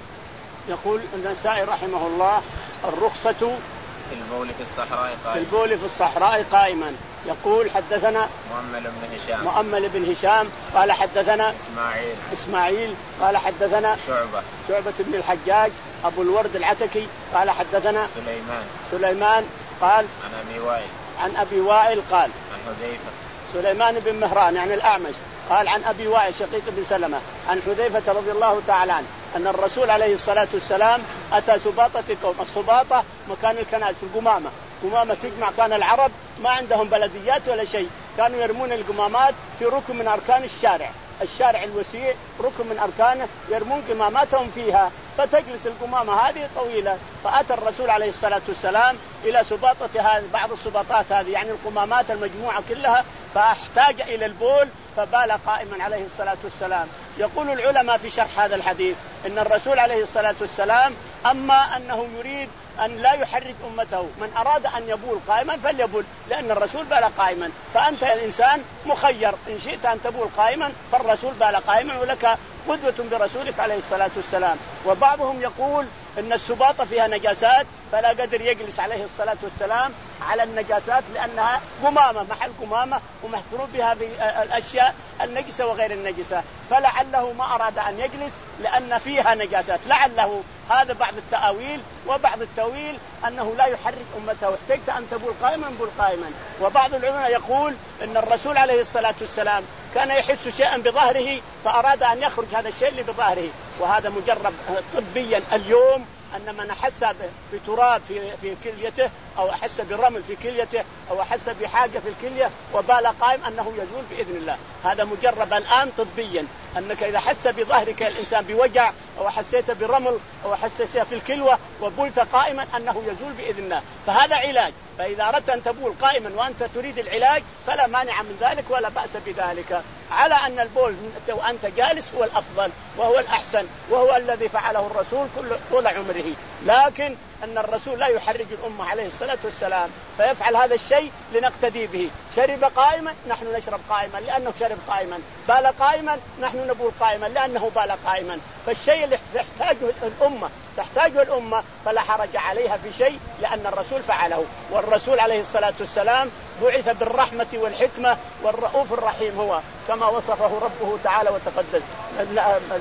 يقول النسائي رحمه الله الرخصة في البول في الصحراء قائما في البول في الصحراء قائما. يقول حدثنا مؤمل بن هشام مؤمل بن هشام قال حدثنا إسماعيل إسماعيل قال حدثنا شعبة شعبة بن الحجاج أبو الورد العتكي قال حدثنا سليمان سليمان قال عن أبي وائل عن أبي وائل قال عن حذيفة سليمان بن مهران يعني الأعمش قال عن أبي وائل شقيق بن سلمة عن حذيفة رضي الله تعالى عنه أن الرسول عليه الصلاة والسلام أتى سباطة قوم. السباطة مكان الكنائس القمامة، قمامة تجمع. كان العرب ما عندهم بلديات ولا شيء، كانوا يرمون القمامات في ركن من أركان الشارع، الشارع الوسيع ركن من أركانه يرمون قماماتهم فيها، فتجلس القمامة هذه طويلة. فأتى الرسول عليه الصلاة والسلام إلى سباطة هذه بعض السباطات هذه يعني القمامات المجموعة كلها، فاحتاج إلى البول فبال قائما عليه الصلاة والسلام. يقول العلماء في شرح هذا الحديث إن الرسول عليه الصلاة والسلام أما أنه يريد أن لا يحرج أمته، من أراد أن يبول قائما فليبول لأن الرسول بال قائما، فأنت يا الإنسان مخير إن شئت أن تبول قائما فالرسول بال قائما ولك قدوة برسولك عليه الصلاة والسلام. وبعضهم يقول إن السباطة فيها نجاسات فلا قدر يجلس عليه الصلاة والسلام على النجاسات لأنها قمامة محل قمامة ومحفور بها بالأشياء النجسة وغير النجسة، فلعله ما أراد أن يجلس لأن فيها نجاسات، لعله هذا بعض التأويل. وبعض التأويل أنه لا يحرك أمته، احتجت أن تبول قائما بول قائما. وبعض العلماء يقول إن الرسول عليه الصلاة والسلام كان يحس شيئا بظهره فأراد أن يخرج هذا الشيء اللي بظهره، وهذا مجرب طبيا اليوم أن من أحس بتراب في في كليته أو أحس برمل في كليته أو أحس بحاجة في الكلية وبال قائم أنه يزول بإذن الله. هذا مجرب الآن طبيا أنك إذا حس بظهرك الإنسان بوجع أو حسيت برمل أو حسيت في الكلوة وبلت قائما أنه يزول بإذن الله. فهذا علاج، فإذا أردت أن تبول قائما وأنت تريد العلاج فلا مانع من ذلك ولا بأس بذلك، على أن البول وأنت جالس هو الأفضل وهو الأحسن وهو الذي فعله الرسول طول عمره. لكن أن الرسول لا يحرج الأمة عليه الصلاة والسلام فيفعل هذا الشيء لنقتدي به. شرب قائما نحن نشرب قائما لأنه شرب قائما، بال قائما نحن نبول قائما لأنه بال قائما. فالشيء اللي تحتاجه الأمة تحتاجه الأمة فلا حرج عليها في شيء لأن الرسول فعله. والرسول عليه الصلاة والسلام بعث بالرحمة والحكمة والرؤوف الرحيم هو كما وصفه ربه تعالى وتقدس.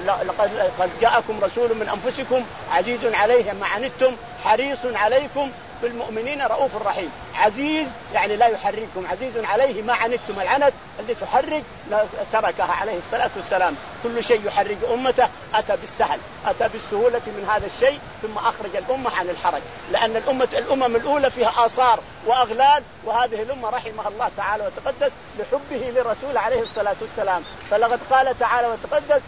لقد جاءكم رسول من أنفسكم عزيز عليه ما عنتم حريص عليكم بالمؤمنين رؤوف رحيم. عزيز يعني لا يحركهم، عزيز عليه ما عنتم، العنت اللي تحرك تركها عليه الصلاة والسلام. كل شيء يحرك أمته أتى بالسهل، أتى بالسهولة من هذا الشيء، ثم أخرج الأمة عن الحرج، لأن الأمة الأمم الأولى فيها آثار وأغلال، وهذه الأمة رحمها الله تعالى وتقدس لحبه لرسول عليه الصلاة والسلام. فلقد قال تعالى وتقدس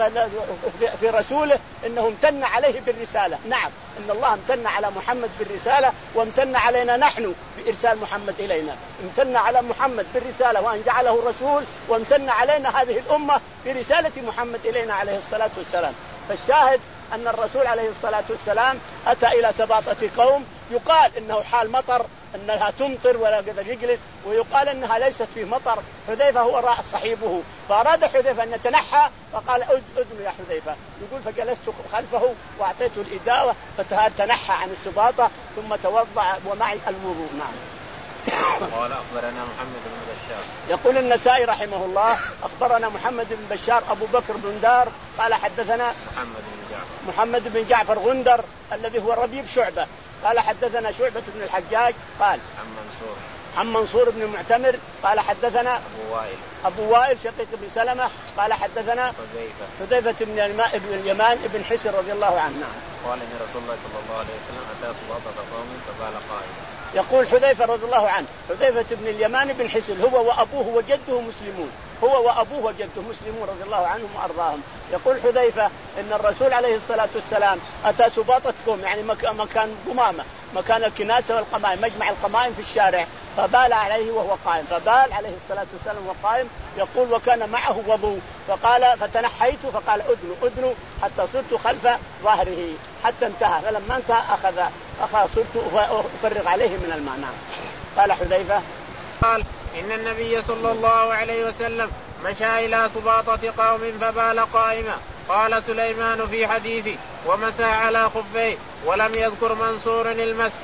في رسوله إنه امتن عليه بالرسالة. نعم، إن الله امتن على محمد بالرسالة، وامتن علينا نحن بإرسال محمد إلينا. امتن على محمد بالرسالة وأن جعله رسول، وامتن علينا هذه الأمة برسالة محمد إلينا عليه الصلاة والسلام. فالشاهد أن الرسول عليه الصلاة والسلام أتى إلى سباطة قوم يقال إنه حال مطر، أنها تمطر ولا قدر يجلس، ويقال أنها ليست فيه مطر. حذيفة هو راى صحيبه، فأراد حذيفة أن يتنحى، فقال أذن يا حذيفة. يقول فجلست خلفه وأعطيته الإداوة، فتنحى عن السباطة ثم توضع ومعي الوضوء. نعم. قال أخبرنا محمد بن بشار. يقول النسائي رحمه الله أخبرنا محمد بن بشار أبو بكر بن دار قال حدثنا محمد بن جعفر محمد بن جعفر غندر الذي هو ربيب شعبة قال حدثنا شعبة بن الحجاج قال عن منصور عن منصور بن المعتمر قال حدثنا أبو وائل أبو وائل شقيق بن سلمة قال حدثنا حذيفة حذيفة بن اليمان بن حسن رضي الله عنه. قال إن رسول الله صلى الله عليه وسلم أتى سباطة قوم فقال قائلا. يقول حذيفة رضي الله عنه حذيفة بن اليمان بن حسن هو وأبوه وجده مسلمون، هو وأبوه وجده مسلمون رضي الله عنهم وأرضاهم. يقول حذيفة إن الرسول عليه الصلاة والسلام أتى سباطة قوم، يعني مكان قمامة، مكان الكناسة والقمائم، مجمع القمائم في الشارع، فبال عليه وهو قائم، فبال عليه الصلاة والسلام وهو قائم. يقول وكان معه وضوء، فقال فتنحيت فقال أدنوا أدنوا حتى صرت خلف ظهره حتى انتهى، فلما انتهى أخذ أخذ صرت أفرغ عليه من الماء. نعم. قال حذيفة قال إن النبي صلى الله عليه وسلم مشى إلى سباطة قوم فبال قائما. قال سليمان في حديثه ومسح على خفيه، ولم يذكر منصور المسح.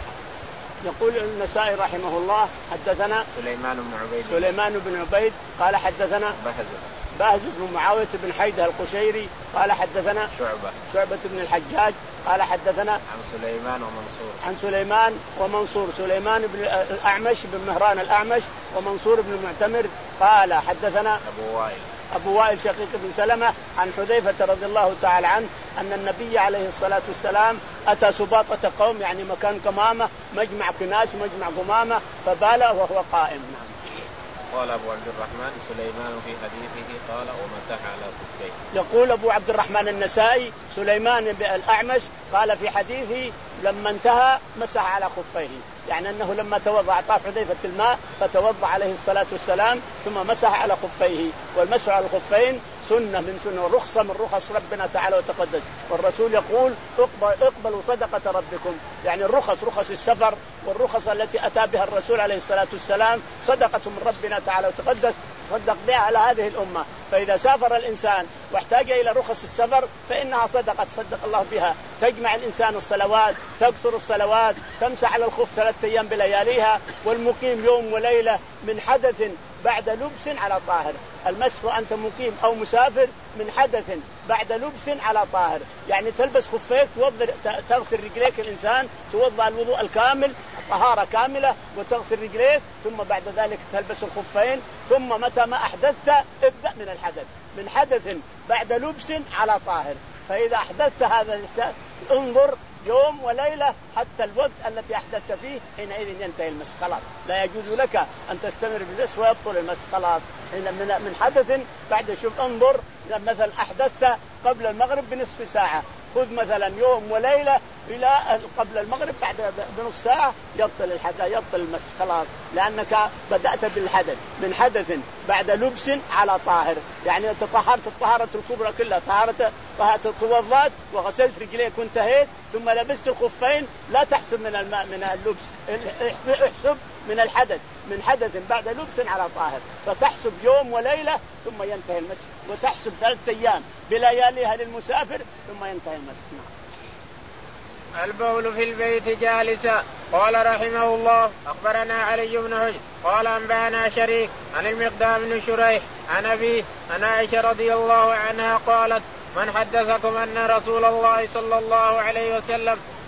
يقول النسائي رحمه الله حدثنا سليمان بن عبيد سليمان بن عبيد قال حدثنا بهز باهز بن معاوية بن حيدة القشيري قال حدثنا شعبة شعبة بن الحجاج قال حدثنا عن سليمان ومنصور عن سليمان ومنصور سليمان بن الأعمش بن مهران الأعمش ومنصور بن المعتمر قال حدثنا أبو وائل أبو وائل شقيق بن سلمة عن حذيفة رضي الله تعالى عنه أن النبي عليه الصلاة والسلام أتى سباطة قوم، يعني مكان قمامة، مجمع كناس مجمع قمامة، فبال وهو قائم. نعم. قال أبو عبد الرحمن سليمان في حديثه قال ومسح على خفيه. يقول أبو عبد الرحمن النسائي سليمان الأعمش قال في حديثه لما انتهى مسح على خفيه، يعني أنه لما توضأ أعطاه حذيفة الماء فتوضأ عليه الصلاة والسلام ثم مسح على خفيه. والمسح على الخفين سنة من سنة ورخصة من رخص ربنا تعالى وتقدس، والرسول يقول اقبل اقبلوا صدقة ربكم، يعني الرخص رخص السفر والرخص التي أتى بها الرسول عليه الصلاة والسلام صدقة من ربنا تعالى وتقدس صدق بها على هذه الأمة. فإذا سافر الإنسان واحتاج إلى رخص السفر فإنها صدقة تصدق الله بها، تجمع الإنسان الصلوات، تكثر الصلوات، تمسح على الخف ثلاثة أيام بلياليها، والمقيم يوم وليلة من حدث بعد لبس على طاهر. المسح وأنت مقيم أو مسافر من حدث بعد لبس على طاهر، يعني تلبس خفيك تغسل رجليك الإنسان توضأ الوضوء الكامل طهارة كاملة وتغسل رجليك، ثم بعد ذلك تلبس الخفين، ثم متى ما أحدثت ابدأ من الحدث من حدث بعد لبس على طاهر. فإذا أحدثت هذا انظر يوم وليلة حتى الوقت الذي أحدثت فيه، حينئذ ينتهي المسح خلاص، لا يجوز لك أن تستمر بالمسح ويبطل المسح خلاص. من حدث بعد شوف انظر مثلا أحدثت قبل المغرب بنصف ساعة، خذ مثلا يوم وليلة إلى قبل المغرب بعد بنصف ساعة يبطل الحدث يبطل المسح خلاص، لأنك بدأت بالحدث من حدث بعد لبس على طاهر، يعني تطهرت الطهارة الكبرى كلها، طهارة طهارة توضأت وغسلت رجليك وانتهيت، ثم لبست الخفين، لا تحسب من الماء من اللبس، احسب من الحدث من حدث بعد لبس على طاهر، فتحسب يوم وليلة ثم ينتهي المسح، وتحسب ثلاثة أيام بلياليها للمسافر ثم ينتهي المسح. البول في البيت جالسا. قال رحمه الله أخبرنا علي بن حجر قال أنبأنا شريك عن المقدام بن شريح عن أبيه عن عائشة رضي الله عنها قالت من حدثكم أن رسول الله صلى الله عليه وسلم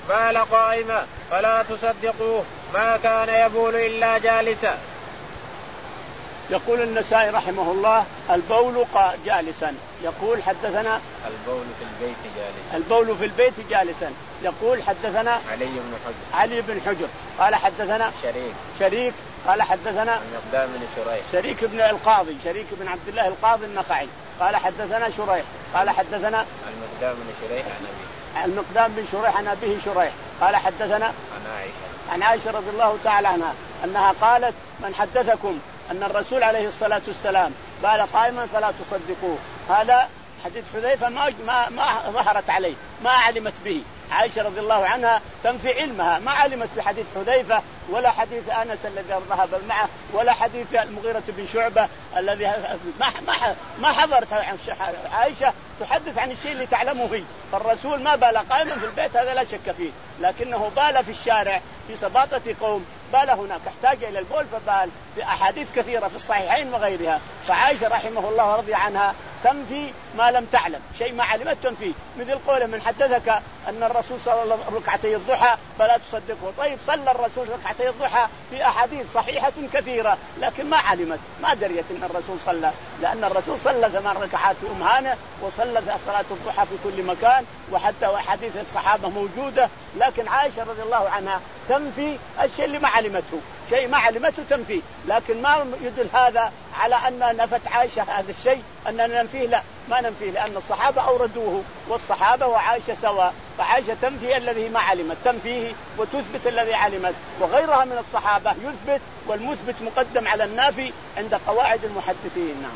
بال قائما فلا تصدقوه ما كان يبول إلا جالسا. يقول النسائي رحمه الله البول جالسا. يقول حدثنا البول في البيت جالسا. البول في البيت جالسا. يقول حدثنا علي بن حجر. علي بن حجر قال حدثنا شريك. شريك قال حدثنا المقدام بن شريح. شريك بن القاضي شريك بن عبد الله القاضي النخعي قال حدثنا شريح قال حدثنا المقدام بن شريح عن أبيه. المقدام بن شريح عن أبيه شريح قال حدثنا عن عائشة عن عائشة رضي الله تعالى عنها أنها قالت من حدثكم أن الرسول عليه الصلاة والسلام بال قائما فلا تصدقوه. هذا حديث حذيفة ما ما ما ظهرت عليه ما علمت به. عائشة رضي الله عنها تنفي علمها ما علمت بحديث حذيفة ولا حديث أنس الذي ذهب معه ولا حديث المغيرة بن شعبة الذي ما ما ما حضرت. عائشة تحدث عن الشيء اللي تعلمه هي. فالرسول ما بال قائما في البيت هذا لا شك فيه لكنه بال في الشارع في سباطة قوم بال هناك احتاج إلى البول فبال في أحاديث كثيرة في الصحيحين وغيرها. فعائشة رحمه الله ورضي عنها تنفي ما لم تعلم شيء ما علمت تنفي مثل قوله من حدثك أن الرسول صلى الله عليه وسلم ركعتي الضحى فلا تصدقه. طيب صلى الرسول ركعتي الضحى في أحاديث صحيحة كثيرة لكن ما علمت ما دريت أن الرسول صلى لأن الرسول صلى ثمان ركعات في أم هانة وصلى صلاة الضحى في كل مكان وحتى أحاديث الصحابة موجودة. لكن عائشة رضي الله عنها تنفي الشيء اللي ما علمته شيء ما علمته تنفيه لكن ما يدل هذا على أن نفت عائشة هذا الشيء أننا ننفيه لا ما ننفيه لأن الصحابة أوردوه والصحابة وعائشة سواء. فعائشة تنفي الذي ما علمت تنفيه وتثبت الذي علمت وغيرها من الصحابة يثبت والمثبت مقدم على النافي عند قواعد المحدثين. نعم.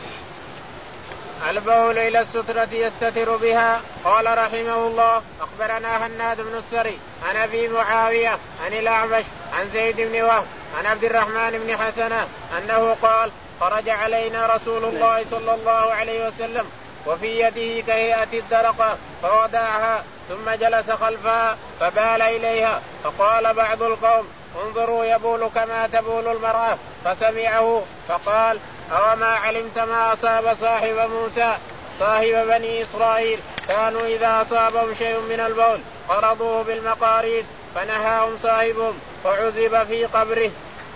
البول إلى السترة يستتر بها. قال رحمه الله أخبرنا هناد بن السري عن أبي معاوية عن الأعمش عن زيد بن وهب عن عبد الرحمن بن حسنة أنه قال خرج علينا رسول الله صلى الله عليه وسلم وفي يده كهيئة الدرقة فودعها ثم جلس خلفها فبال إليها فقال بعض القوم انظروا يبول كما تبول المرأة فسمعه فقال أوما علمت ما أصاب صاحب موسى صاحب بني إسرائيل كانوا إذا أصابهم شيء من البول قرضوه بالمقاريد فنهاهم صاحبهم فعذب في قبره.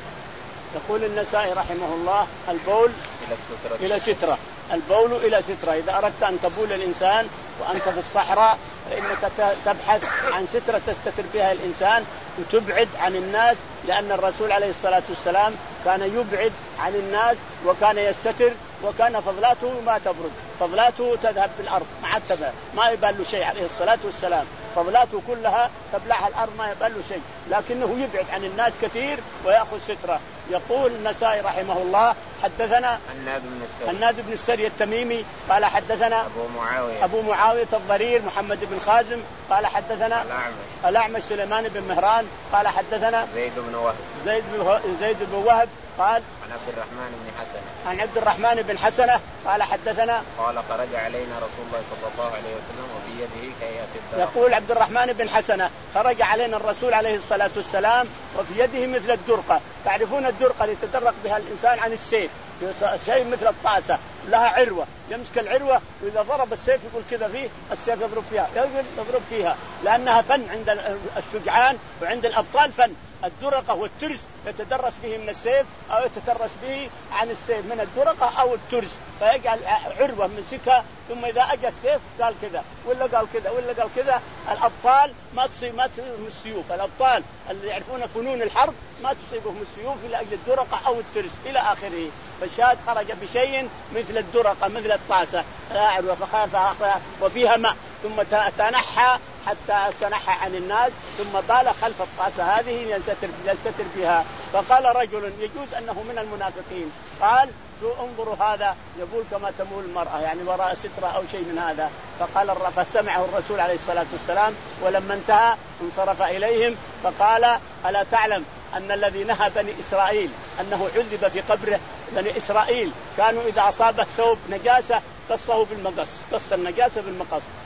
يقول النسائي رحمه الله البول إلى السترة. إلى سترة. البول إلى سترة. إذا أردت أن تبول الإنسان وأنت في الصحراء فإنك تبحث عن سترة تستتر بها الإنسان وتبعد عن الناس لأن الرسول عليه الصلاة والسلام كان يبعد عن الناس وكان يستتر وكان فضلاته ما تبرد فضلاته تذهب بالأرض ما عاد تذهب ما يبال له شيء عليه الصلاة والسلام فضلاته كلها تبلعها الأرض ما يبال له شيء لكنه يبعد عن الناس كثير ويأخذ سترة. يقول النسائي رحمه الله حدثنا هناد بن السري هناد بن السري التميمي قال حدثنا أبو معاوية أبو معاوية الضرير محمد بن خازم قال حدثنا الأعمش الأعمش سليمان بن مهران قال حدثنا زيد بن وهب زيد بن زيد بن وهب قال عن عبد الرحمن بن حسنة عن عبد الرحمن بن حسنة قال حدثنا قال خرج علينا رسول الله صلى الله عليه وسلم وفي يده كهيئة الدرقة. يقول عبد الرحمن بن حسنة خرج علينا الرسول عليه الصلاة والسلام وفي يده مثل الدرقة. تعرفون الدرقة اللي يتدرق بها الإنسان عن السيف شيء مثل الطاسة لها عروة يمسك العروة وإذا ضرب السيف يقول كذا فيه السيف يضرب فيها يضرب فيها لأنها فن عند الشجعان وعند الأبطال فن. الدرقة والترس يتدرس به من السيف أو يتدرس به عن السيف من الدرقة أو الترس فيجعل عروة من سكة ثم إذا أجى السيف قال كذا ولا قال كذا ولا قال كذا. الأبطال ما تصيب ما تصيبهم السيوف الأبطال اللي يعرفون فنون الحرب ما تصيبهم السيوف إلا أجل الدرقة أو الترس إلى آخره. فالشاهد خرج بشيء مثل الدرقة مثل الطاسة لا عروة فخاف وفيها ماء ثم تنحى حتى تنحى عن الناس ثم بال خلف الطاسة هذه يستتر يستتر بها. فقال رجل يجوز أنه من المنافقين قال انظروا هذا يبول كما تبول المرأة يعني وراء سترة أو شيء من هذا. فقال فسمعه الرسول عليه الصلاة والسلام ولما انتهى انصرف إليهم فقال ألا تعلم أن الذي نهى بني إسرائيل أنه عذب في قبره. بني إسرائيل كانوا إذا أصاب الثوب نجاسة قصه بالمقص قص النجاسة بالمقص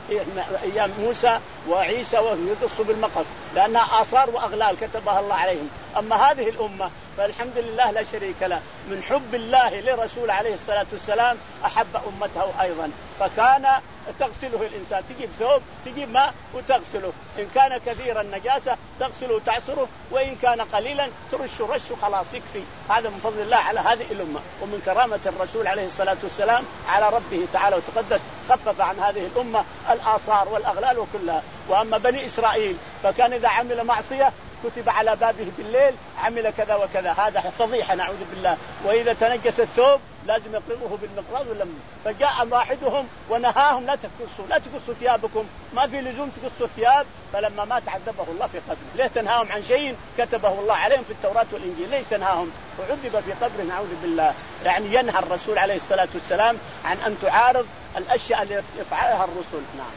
أيام موسى وعيسى وهم يقصوا بالمقص لأنها آثار وأغلال كتبها الله عليهم. أما هذه الأمة فالحمد لله لا شريك له، من حب الله لرسول عليه الصلاة والسلام أحب أمته أيضا، فكان تغسله الإنسان، تجيب ثوب تجيب ماء وتغسله، إن كان كثير النجاسة تغسله وتعصره، وإن كان قليلا ترش رش خلاص يكفي. هذا من فضل الله على هذه الأمة ومن كرامة الرسول عليه الصلاة والسلام على ربه تعالى وتقدس، خفف عن هذه الأمة الآثار والأغلال وكلها. وأما بني إسرائيل فكان إذا عمل معصية كتب على بابه بالليل عمل كذا وكذا، هذا فضيحة نعوذ بالله. وإذا تنجس الثوب لازم يقرضه بالمقراض واللم. فجاء واحدهم ونهاهم لا تقصوا لا تقصوا ثيابكم، ما في لزوم تقصوا الثياب. فلما مات عذبه الله في قبره. ليه تنهاهم عن شيء كتبه الله عليهم في التوراة والإنجيل؟ ليس تنهاهم وعذب في قبره نعوذ بالله. يعني ينهى الرسول عليه الصلاة والسلام عن أن تعارض الأشياء اللي يفعلها الرسل. نعم.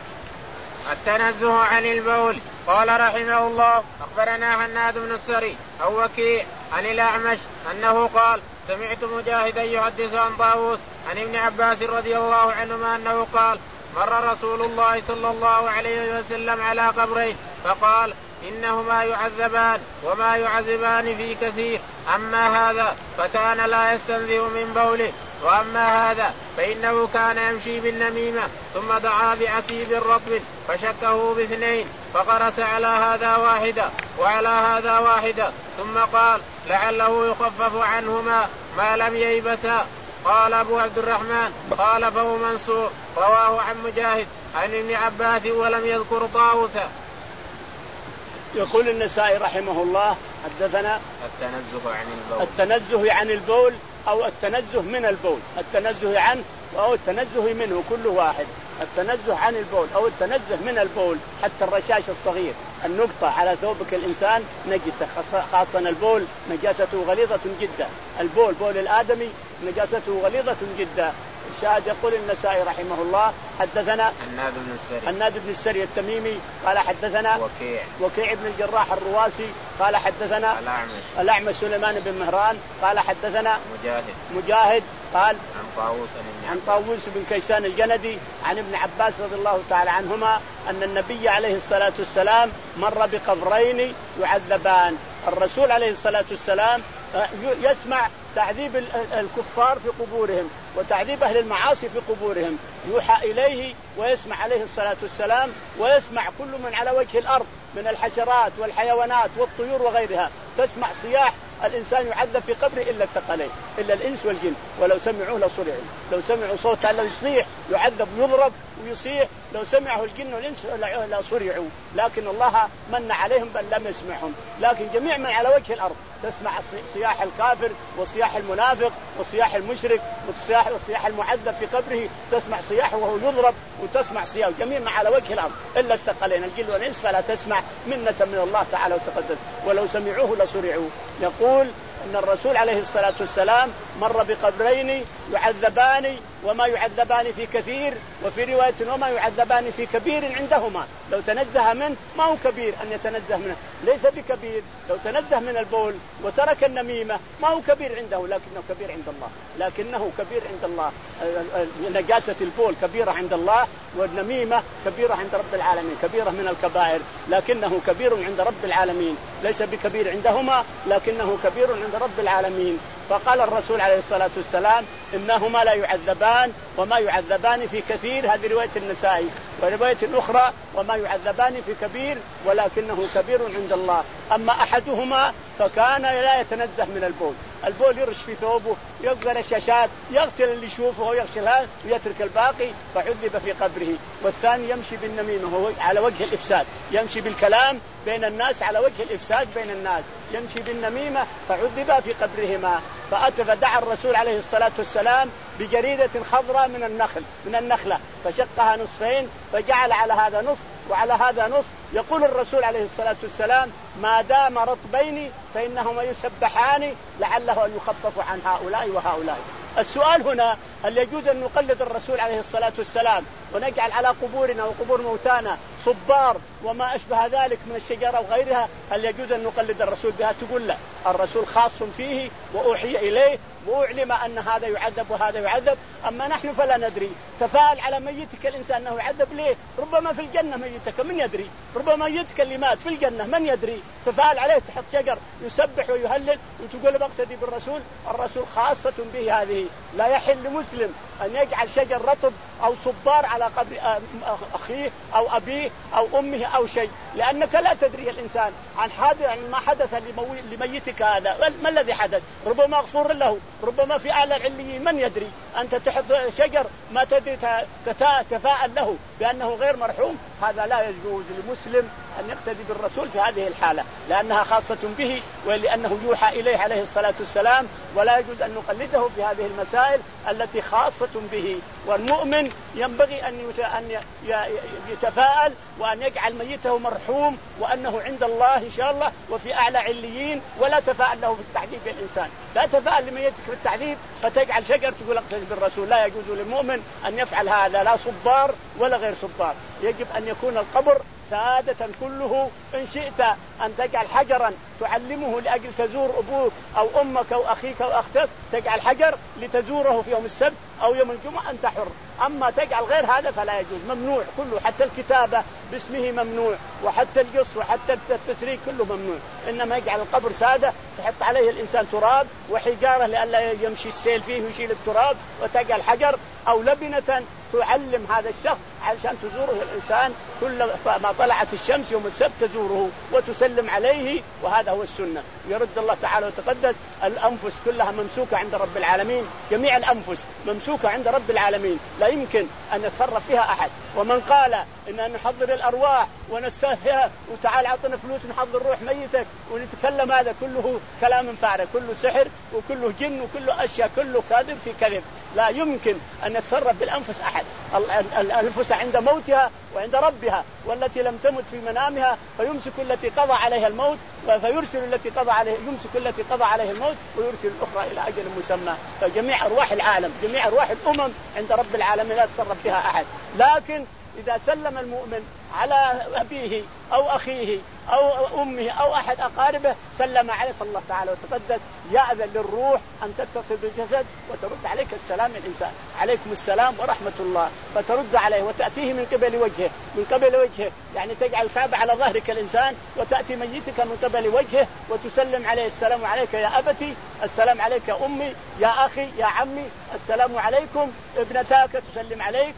التنزه عن البول. قال رحمه الله أخبرنا هناد بن السري أو وكيع عن الأعمش أنه قال سمعت مجاهدا يحدث عن طاووس عن ابن عباس رضي الله عنهما أنه قال مر رسول الله صلى الله عليه وسلم على قبرين فقال إنهما يعذبان وما يعذبان في كثير، أما هذا فكان لا يستنزه من بوله، وأما هذا فإنه كان يمشي بالنميمة ثم دعا بعسيب رطب فشكه باثنين فقرس على هذا واحدة وعلى هذا واحدة ثم قال لعله يخفف عنهما ما لم ييبسا. قال أبو عبد الرحمن قال فهو منصور رواه عن مجاهد عن ابن عباس ولم يذكر طاووسا. يقول النسائي رحمه الله حدثنا التنزه عن البول. التنزه عن البول أو التنزه من البول، التنزه عنه أو التنزه منه كل واحد. التنزه عن البول أو التنزه من البول، حتى الرشاش الصغير النقطة على ثوبك الإنسان نجسة، خاصة البول نجاسته غليظة جدا. البول بول الآدمي نجاسته غليظة جدا. الشاهد يقول النسائي رحمه الله حدثنا الناد بن السري الناد بن السري التميمي قال حدثنا وكيع وكيع بن الجراح الرواسي قال حدثنا الأعمش الأعمش سليمان بن مهران قال حدثنا مجاهد مجاهد قال عن طاووس عن طاووس بن كيسان الجندي عن ابن عباس رضي الله تعالى عنهما أن النبي عليه الصلاة والسلام مر بقبرين يعذبان. الرسول عليه الصلاة والسلام يسمع تعذيب الكفار في قبورهم وتعذيب أهل المعاصي في قبورهم، يوحى إليه ويسمع عليه الصلاة والسلام، ويسمع كل من على وجه الأرض من الحشرات والحيوانات والطيور وغيرها، تسمع صياح الإنسان يعذب في قبره إلا الثقلين إلا الإنس والجن، ولو سمعوه لصرعوا. لو سمعوا صوت الله يصيح يعذب يضرب ويصيح، لو سمعه الجن والإنس لصرعوا، لكن الله من عليهم بل لم يسمعهم. لكن جميع من على وجه الأرض تسمع صياح الكافر وصياح المنافق وصياح المشرك وصياح وصياح المعذب في قبره، تسمع صياحه وهو يضرب وتسمع صياحه جميع من على وجه الأرض إلا الثقلين الجن والإنس، فلا تسمع منة من الله تعالى وتقدس، ولو سمعوه لصرعوا. يقول أن الرسول عليه الصلاة والسلام مر بقبرين يعذبان وما يعذبان في كثير، وفي رواية وما يعذبان في كبير عندهما. لو تنزه منه ما هو كبير أن يتنزه منه، ليس بكبير. لو تنزه من البول وترك النميمة ما هو كبير عنده، لكنه كبير عند الله، لكنه كبير عند الله. نجاسة البول كبيرة عند الله، والنميمة كبيرة عند رب العالمين، كبيرة من الكبائر، لكنه كبير عند رب العالمين، ليس بكبير عندهما لكنه كبير عند رب العالمين. فقال الرسول عليه الصلاة والسلام إنهما لا يعذبان وما يعذبان في كثير، هذه رواية النسائي. ورواية أخرى وما يعذبان في كبير ولكنه كبير عند الله. أما أحدهما فكان لا يتنزه من البول، البول يرش في ثوبه، يغسل الشاشات، يغسل اللي يشوفه ويغسل هذا ويترك الباقي، فعذب في قبره. والثاني يمشي بالنميمة وهو على وجه الإفساد، يمشي بالكلام بين الناس على وجه الإفساد بين الناس، يمشي بالنميمة فعذب في قبرهما. فأتى فدعا الرسول عليه الصلاة والسلام بجريدة خضراء من النخل من النخلة فشقها نصفين فجعل على هذا نصف وعلى هذا نصف. يقول الرسول عليه الصلاة والسلام ما دام رطبين فإنهما يسبحان لعله أن يخفف عن هؤلاء وهؤلاء. السؤال هنا هل يجوز أن نقلد الرسول عليه الصلاة والسلام ونجعل على قبورنا وقبور موتانا صبار وما أشبه ذلك من الشجرة وغيرها؟ هل يجوز أن نقلد الرسول بها؟ تقول لا، الرسول خاص فيه وأوحي إليه وأعلم أن هذا يعذب وهذا يعذب. أما نحن فلا ندري. تفاءل على ميتك الإنسان أنه يعذب ليه؟ ربما في الجنة ميتك من يدري؟ ربما ميتك اللي مات في الجنة من يدري؟ تفاءل عليه، تحط شجر يسبح ويهلل وتقول بقتدي بالرسول. الرسول خاصة به هذه. لا يحل لمسلم أن يجعل شجر رطب أو صبار على قبر أخيه أو أبيه أو أمه أو شيء، لأنك لا تدري الإنسان عن حادث يعني ما حدث لميتك هذا، ما الذي حدث؟ ربما مغفور له، ربما في أعلى العليين، من يدري؟ أنت تحط شجر ما تدري تفاءل له بأنه غير مرحوم. هذا لا يجوز لمسلم أن يقتدي بالرسول في هذه الحالة، لأنها خاصة به ولأنه يوحى إليه عليه الصلاة والسلام، ولا يجوز أن نقلده في هذه المسائل التي خاصة به. والمؤمن ينبغي أن يتفاءل وأن يجعل ميته مرحوم وأنه عند الله إن شاء الله وفي أعلى عليين، ولا تفاءل له بالتعذيب الإنسان. لا تفاءل لميتك بالتعذيب فتجعل شجر تقول اقتدي بالرسول. لا يجوز للمؤمن أن يفعل هذا، لا صبار ولا غير صبار. يجب أن يكون القبر سادة كله. إن شئت أن تجعل حجرا تعلمه لأجل تزور أبوك أو أمك أو أخيك أو أختك، تجعل حجر لتزوره في يوم السبت أو يوم الجمعة، أنت حر. أما تجعل غير هذا فلا يجوز، ممنوع كله، حتى الكتابة باسمه ممنوع، وحتى القص وحتى التسريك كله ممنوع. إنما يجعل القبر سادة، تحط عليه الإنسان تراب وحجارة لئلا يمشي السيل فيه ويشيل التراب، وتجعل حجر أو لبنة تعلم هذا الشخص علشان تزوره الإنسان كل ما طلعت الشمس يوم السبت تزوره وتسلم عليه. وهذا هو السنة. يرد الله تعالى وتقدس الأنفس كلها ممسوكة عند رب العالمين، جميع الأنفس ممسوكة عند رب العالمين، لا يمكن أن يتصرف فيها أحد. ومن قال إن نحضر الأرواح ونستهفها وتعال عطنا فلوس نحضر روح ميتك ونتكلم، هذا كله كلام فارغ، كله سحر وكله جن وكله أشياء، كله كاذب في كذب. لا يمكن أن يتصرف بالأنفس أحد. الأنفس عند موتها وعند ربها، والتي لم تمت في منامها فيمسك التي قضى عليها الموت فيرسل التي قضى عليه يمسك التي قضى عليه الموت ويرسل الأخرى إلى أجل مسمى. فجميع أرواح العالم جميع أرواح الأمم عند رب العالمين لا يتصرف بها أحد. لكن إذا سلم المؤمن على أبيه أو أخيه أو أمه أو أحد أقاربه سلم عليه، فالله تعالى وتقدس يأذن للروح أن تتصل بالجسد وترد عليك السلام الإنسان، عليكم السلام ورحمة الله، فترد عليه وتأتيه من قبل وجهه من قبل وجهه يعني تجعل الكعبة على ظهرك الإنسان وتأتي ميتك من قبل وجهه وتسلم عليه السلام عليك يا أبتي، السلام عليك يا أمي، يا أخي، يا عمي، السلام عليكم، ابنتاك تسلم عليك،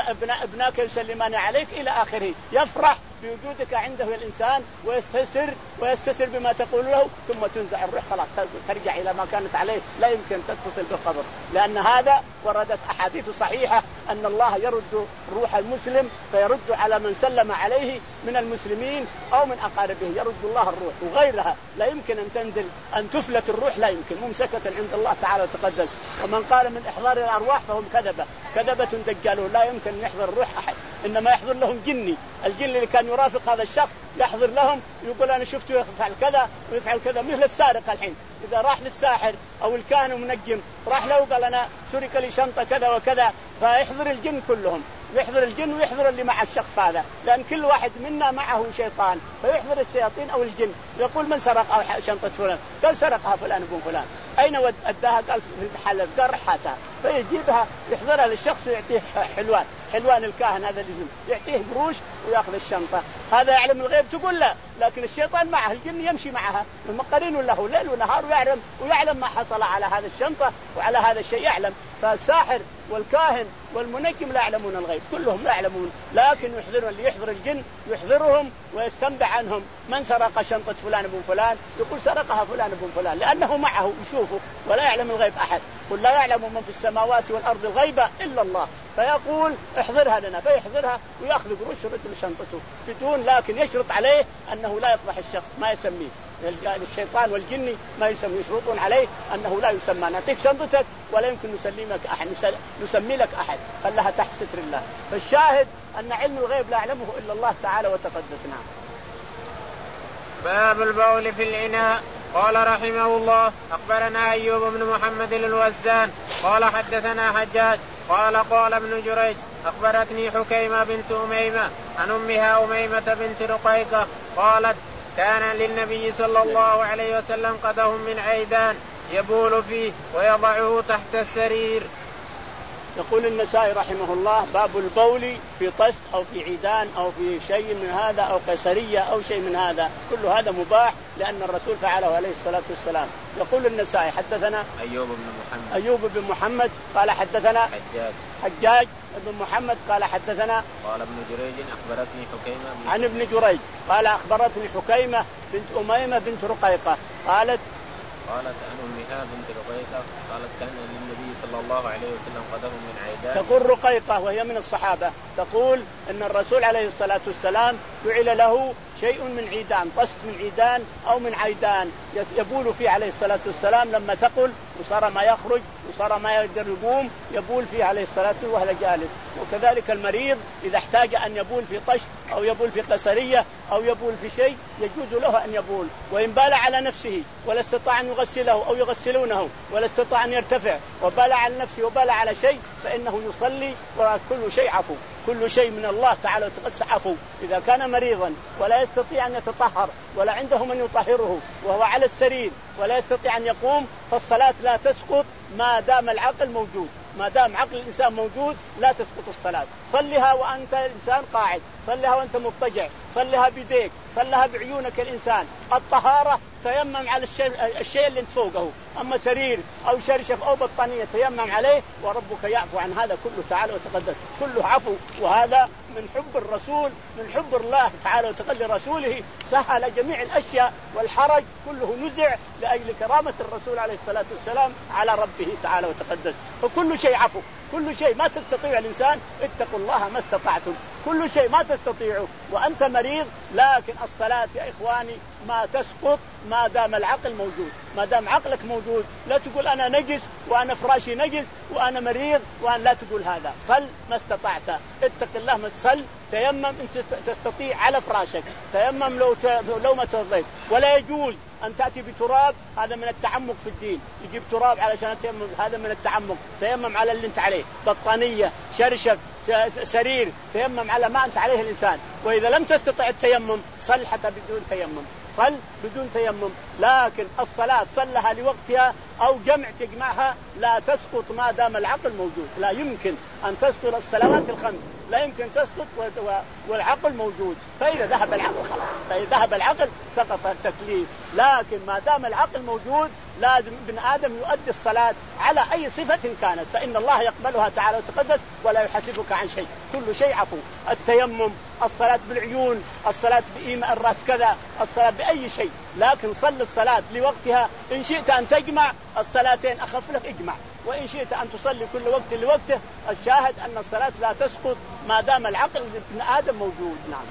ابناك يسلمان عليك إلى آخره. يفرح بوجودك عنده الإنسان ويستسر ويستسر بما تقول له، ثم تنزع الروح خلاص ترجع إلى ما كانت عليه، لا يمكن تتصل بالقبر. لأن هذا وردت أحاديث صحيحة أن الله يرد روح المسلم فيرد على من سلم عليه من المسلمين أو من أقاربه، يرد الله الروح، وغيرها لا يمكن أن تنزل أن تفلت الروح، لا يمكن، ممسكة عند الله تعالى وتقدس. ومن قال من إحضار الأرواح فهم كذبة كذبة دجالون، لا يمكن أن يحضر الروح أحد، إنما يحضر لهم جني. الجن اللي كان يرافق هذا الشخص يحضر لهم يقول أنا شفته يفعل كذا ويفعل كذا، مثل السارق الحين إذا راح للساحر أو الكاهن ومنجم راح له قال أنا سرق لي شنطة كذا وكذا، فيحضر الجن كلهم، يحضر الجن ويحضر اللي مع الشخص هذا، لأن كل واحد منا معه شيطان، فيحضر الشياطين أو الجن يقول من سرق شنطة فلان؟ قال سرقها فلان ابن فلان. أين وداها؟ قال في المحل، قال رحاتها، فيجيبها يحضرها للشخص ويعطيه حلوان حلوان الكاهن هذا اللي يعطيه قروش ويأخذ الشنطة. هذا يعلم الغيب تقول لا، لكن الشيطان معه، الجن يمشي معها المقرين له ليل ونهار ويعلم ويعلم ما حصل على هذا الشنطة وعلى هذا الشيء يعلم. فالساحر والكاهن والمنجم لا يعلمون الغيب، كلهم لا يعلمون، لكن يحضرون اللي يحضر الجن يحضرهم ويستنبع عنهم من سرق شنطة فلان ابن فلان، يقول سرقها فلان ابن فلان، لأنه معه يشوفه ولا يعلم الغيب أحد. قل لا يعلم من في السماوات والأرض الغيب إلا الله، فيقول احضرها لنا، فيحضرها ويأخذ قروش يرد لشنطته بدون، لكن يشرط عليه أنه لا يفضح الشخص، ما يسميه الشيطان والجن ما يسمي، يشرطون عليه أنه لا يسمى، نعطيك شنطتك ولا يمكن نسلمك أحد نسمي لك أحد، خلها تحت ستر الله. فالشاهد أن علم الغيب لا يعلمه إلا الله تعالى وتقدسنا. باب البول في الإناء. قال رحمه الله أخبرنا أيوب بن محمد الوزان قال حدثنا حجاج قال قال ابن جريج أخبرتني حكيمة بنت أميمة عن أمها أميمة بنت رقيقة قالت كان للنبي صلى الله عليه وسلم قدح من عيدان يبول فيه ويضعه تحت السرير. يقول النسائي رحمه الله باب البول في طست أو في عيدان أو في شيء من هذا أو قيصرية أو شيء من هذا، كل هذا مباح لأن الرسول فعله عليه الصلاة والسلام. يقول النسائي حدثنا أيوب بن محمد أيوب بن محمد قال حدثنا حجاج حجاج بن محمد قال حدثنا قال ابن جريج أخبرتني حكيمة عن ابن جريج قال أخبرتني حكيمة بنت أميمة بنت رقيقة قالت قالت عن أمها بنت رقيقة قالت كان للنبي صلى الله عليه وسلم قدح من عيدان. تقول رقيقة وهي من الصحابة تقول أن الرسول عليه الصلاة والسلام جعل له شيء من عيدان، طست من عيدان أو من عيدان يبول فيه عليه الصلاة والسلام لما ثقل وصار ما يخرج وصار ما يقدر يقوم يبول فيه عليه الصلاة والسلام وهو جالس. وكذلك المريض إذا احتاج أن يبول في طشت أو يبول في قيصرية أو يبول في شيء يجوز له أن يبول، وإن بال على نفسه ولا استطاع أن يغسله أو يغسلونه ولا استطاع أن يرتفع وبال على نفسه وبال على شيء فإنه يصلي وكل شيء عفو، كل شيء من الله تعالى وتقدس عفو. إذا كان مريضا ولا يستطيع أن يتطهر ولا عنده من يطهره وهو على السرير ولا يستطيع أن يقوم فالصلاة لا تسقط ما دام العقل موجود، ما دام عقل الإنسان موجود لا تسقط الصلاة. صلها وأنت إنسان قاعد، صلها وأنت مضطجع، صلها بيديك، صلها بعيونك الإنسان. الطهارة تيمم على الشيء, الشيء اللي انت فوقه، أما سرير أو شرشف أو بطانية تيمم عليه وربك يعفو عن هذا كله تعالى وتقدس، كله عفو. وهذا من حب الرسول، من حب الله تعالى وتقدس رسوله سهل جميع الأشياء والحرج كله نزع لأجل كرامة الرسول عليه الصلاة والسلام على ربه تعالى وتقدس. فكل شيء عفو، كل شيء ما تستطيع الإنسان اتقوا الله ما استطعتم، كل شيء ما تستطيعه وأنت مريض. لكن الصلاة يا إخواني ما تسقط ما دام العقل موجود، ما دام عقلك موجود. لا تقول أنا نجس وأنا فراشي نجس وأنا مريض وأنا، لا تقول هذا. صل ما استطعت، اتق الله ما صل، تيمم أنت تستطيع على فراشك، تيمم لو لو ما ترضيت. ولا يجوز أن تأتي بتراب، هذا من التعمق في الدين، يجيب تراب علشان تيمم، هذا من التعمق. تيمم على اللي أنت عليه، بطانية، شرشف، سرير، تيمم على ما أنت عليه الإنسان. وإذا لم تستطع التيمم صل حتى بدون تيمم، صل بدون تيمم. لكن الصلاة صلها لوقتها أو جمع تجمعها لا تسقط ما دام العقل موجود. لا يمكن أن تسقط الصلوات الخمس، لا يمكن تسقط والعقل موجود. فإذا ذهب العقل خلاص، فإذا ذهب العقل سقط التكليف. لكن ما دام العقل موجود لازم ابن آدم يؤدي الصلاة على أي صفة كانت، فإن الله يقبلها تعالى وتقدس ولا يحاسبك عن شيء، كل شيء عفو. التيمم، الصلاة بالعيون، الصلاة بإيماء الرأس كذا، الصلاة بأي شيء. لكن صل الصلاة لوقتها. إن شئت أن تجمع الصلاتين أخف لك اجمع، وإن شئت أن تصلي كل وقت لوقته. الشاهد أن الصلاة لا تسقط ما دام العقل ابن آدم موجود. نعم.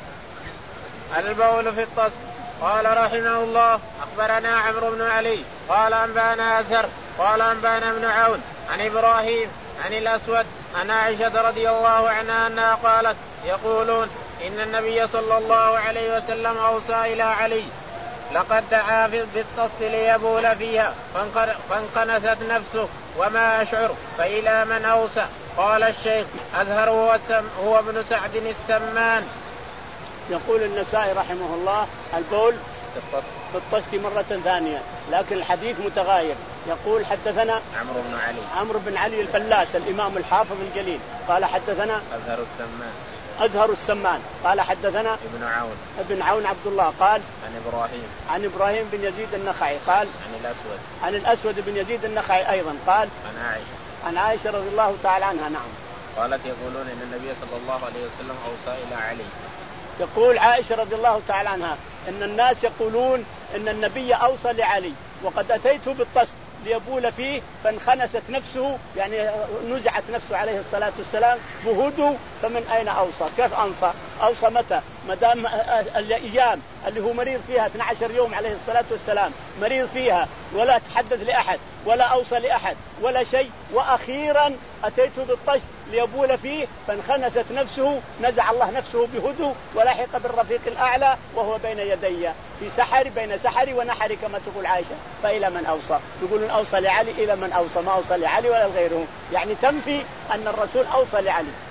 البول في الطست. قال رحمه الله أخبرنا عمرو بن علي قال أنبانا أزهر قال أنبانا بن عون عن إبراهيم عن الأسود عن عائشة رضي الله عنها أنها قالت يقولون إن النبي صلى الله عليه وسلم أوصى إلى علي لقد دعا بالطست ليبول فيها فانقنست نفسه وما أشعر فإلى من أوصى. قال الشيخ أزهر هو, هو ابن سعد السمان. يقول النسائي رحمه الله البول في الطست مرة ثانية، لكن الحديث متغاير. يقول حدثنا عمرو بن علي عمرو بن علي الفلاس الإمام الحافظ الجليل قال حدثنا أزهر السمان أزهر السمان قال حدثنا ابن عون ابن عون عبد الله قال عن إبراهيم عن إبراهيم بن يزيد النخعي قال عن الأسود عن الأسود بن يزيد النخعي أيضا قال عن عائشة عن عائشة رضي الله تعالى عنها. نعم. قالت يقولون إن النبي صلى الله عليه وسلم أوصى إلى علي. يقول عائشة رضي الله تعالى عنها إن الناس يقولون إن النبي أوصى لعلي وقد أتيت بالطست ليبول فيه فانخنست نفسه، يعني نزعت نفسه عليه الصلاة والسلام بهدو. فمن أين أوصى؟ كيف أنصى؟ أوصى متى؟ مدام الأيام اللي هو مريض فيها اثني عشر يوم عليه الصلاة والسلام مريض فيها ولا تحدث لأحد ولا أوصى لأحد ولا شيء. وأخيرا أتيت بالطشت ليبول فيه فانخنست نفسه، نزع الله نفسه بهدو ولحق بالرفيق الأعلى وهو بين يدي في سحر بين سحري ونحري كما تقول عائشة. فإلى من أوصى؟ يقولون أوصى لعلي. إلى من أوصى؟ ما أوصى لعلي ولا لغيره. يعني تنفي أن الرسول أوصى لعلي.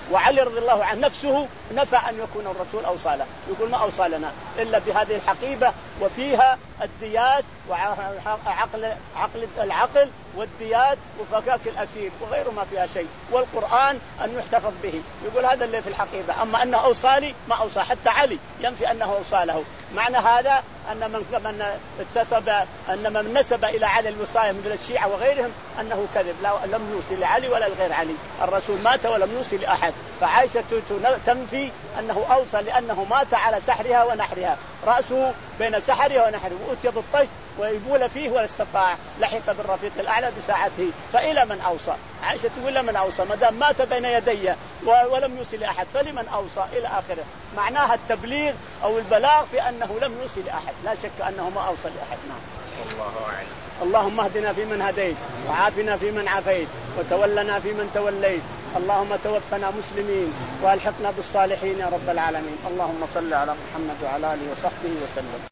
وعلي رضي الله عنه نفسه نفى أن يكون الرسول أوصى له، يقول ما أوصى لنا إلا بهذه الحقيبة وفيها الديات وعقل عقل العقل والديات وفكاك الأسير وغير ما فيها شيء، والقرآن أن يحتفظ به. يقول هذا اللي في الحقيبة، أما أنه أوصى لي ما أوصى. حتى علي ينفي أنه أوصى له. معنى هذا أن من من اتسب أن من نسب إلى علي الوصاية مثل الشيعة وغيرهم أنه كذب، لا لم يوصي لعلي ولا لغير علي، الرسول مات ولم يوصي لأحد. فعائشة تنفي أنه أوصى لأنه مات على سحرها ونحرها، رأسه بين سحرها ونحره وأتي بالطشت ويبول فيه ولا استطاع، لحق بالرفيق الأعلى بساعته. فإلى من أوصى؟ عائشة تقول لمن أوصى؟ ما دام مات بين يدي ولم يوصي لأحد فلمن أوصى إلى آخره. معناها التبليغ أو البلاغ في أنه لم يوصي لأحد، لا شك أنه ما أوصى لأحد. نعم. الله أعلم. اللهم اهدنا فيمن هديت وعافنا فيمن عافيت وتولنا فيمن توليت، اللهم توفنا مسلمين والحقنا بالصالحين يا رب العالمين. اللهم صل على محمد وعلى آله وصحبه وسلم.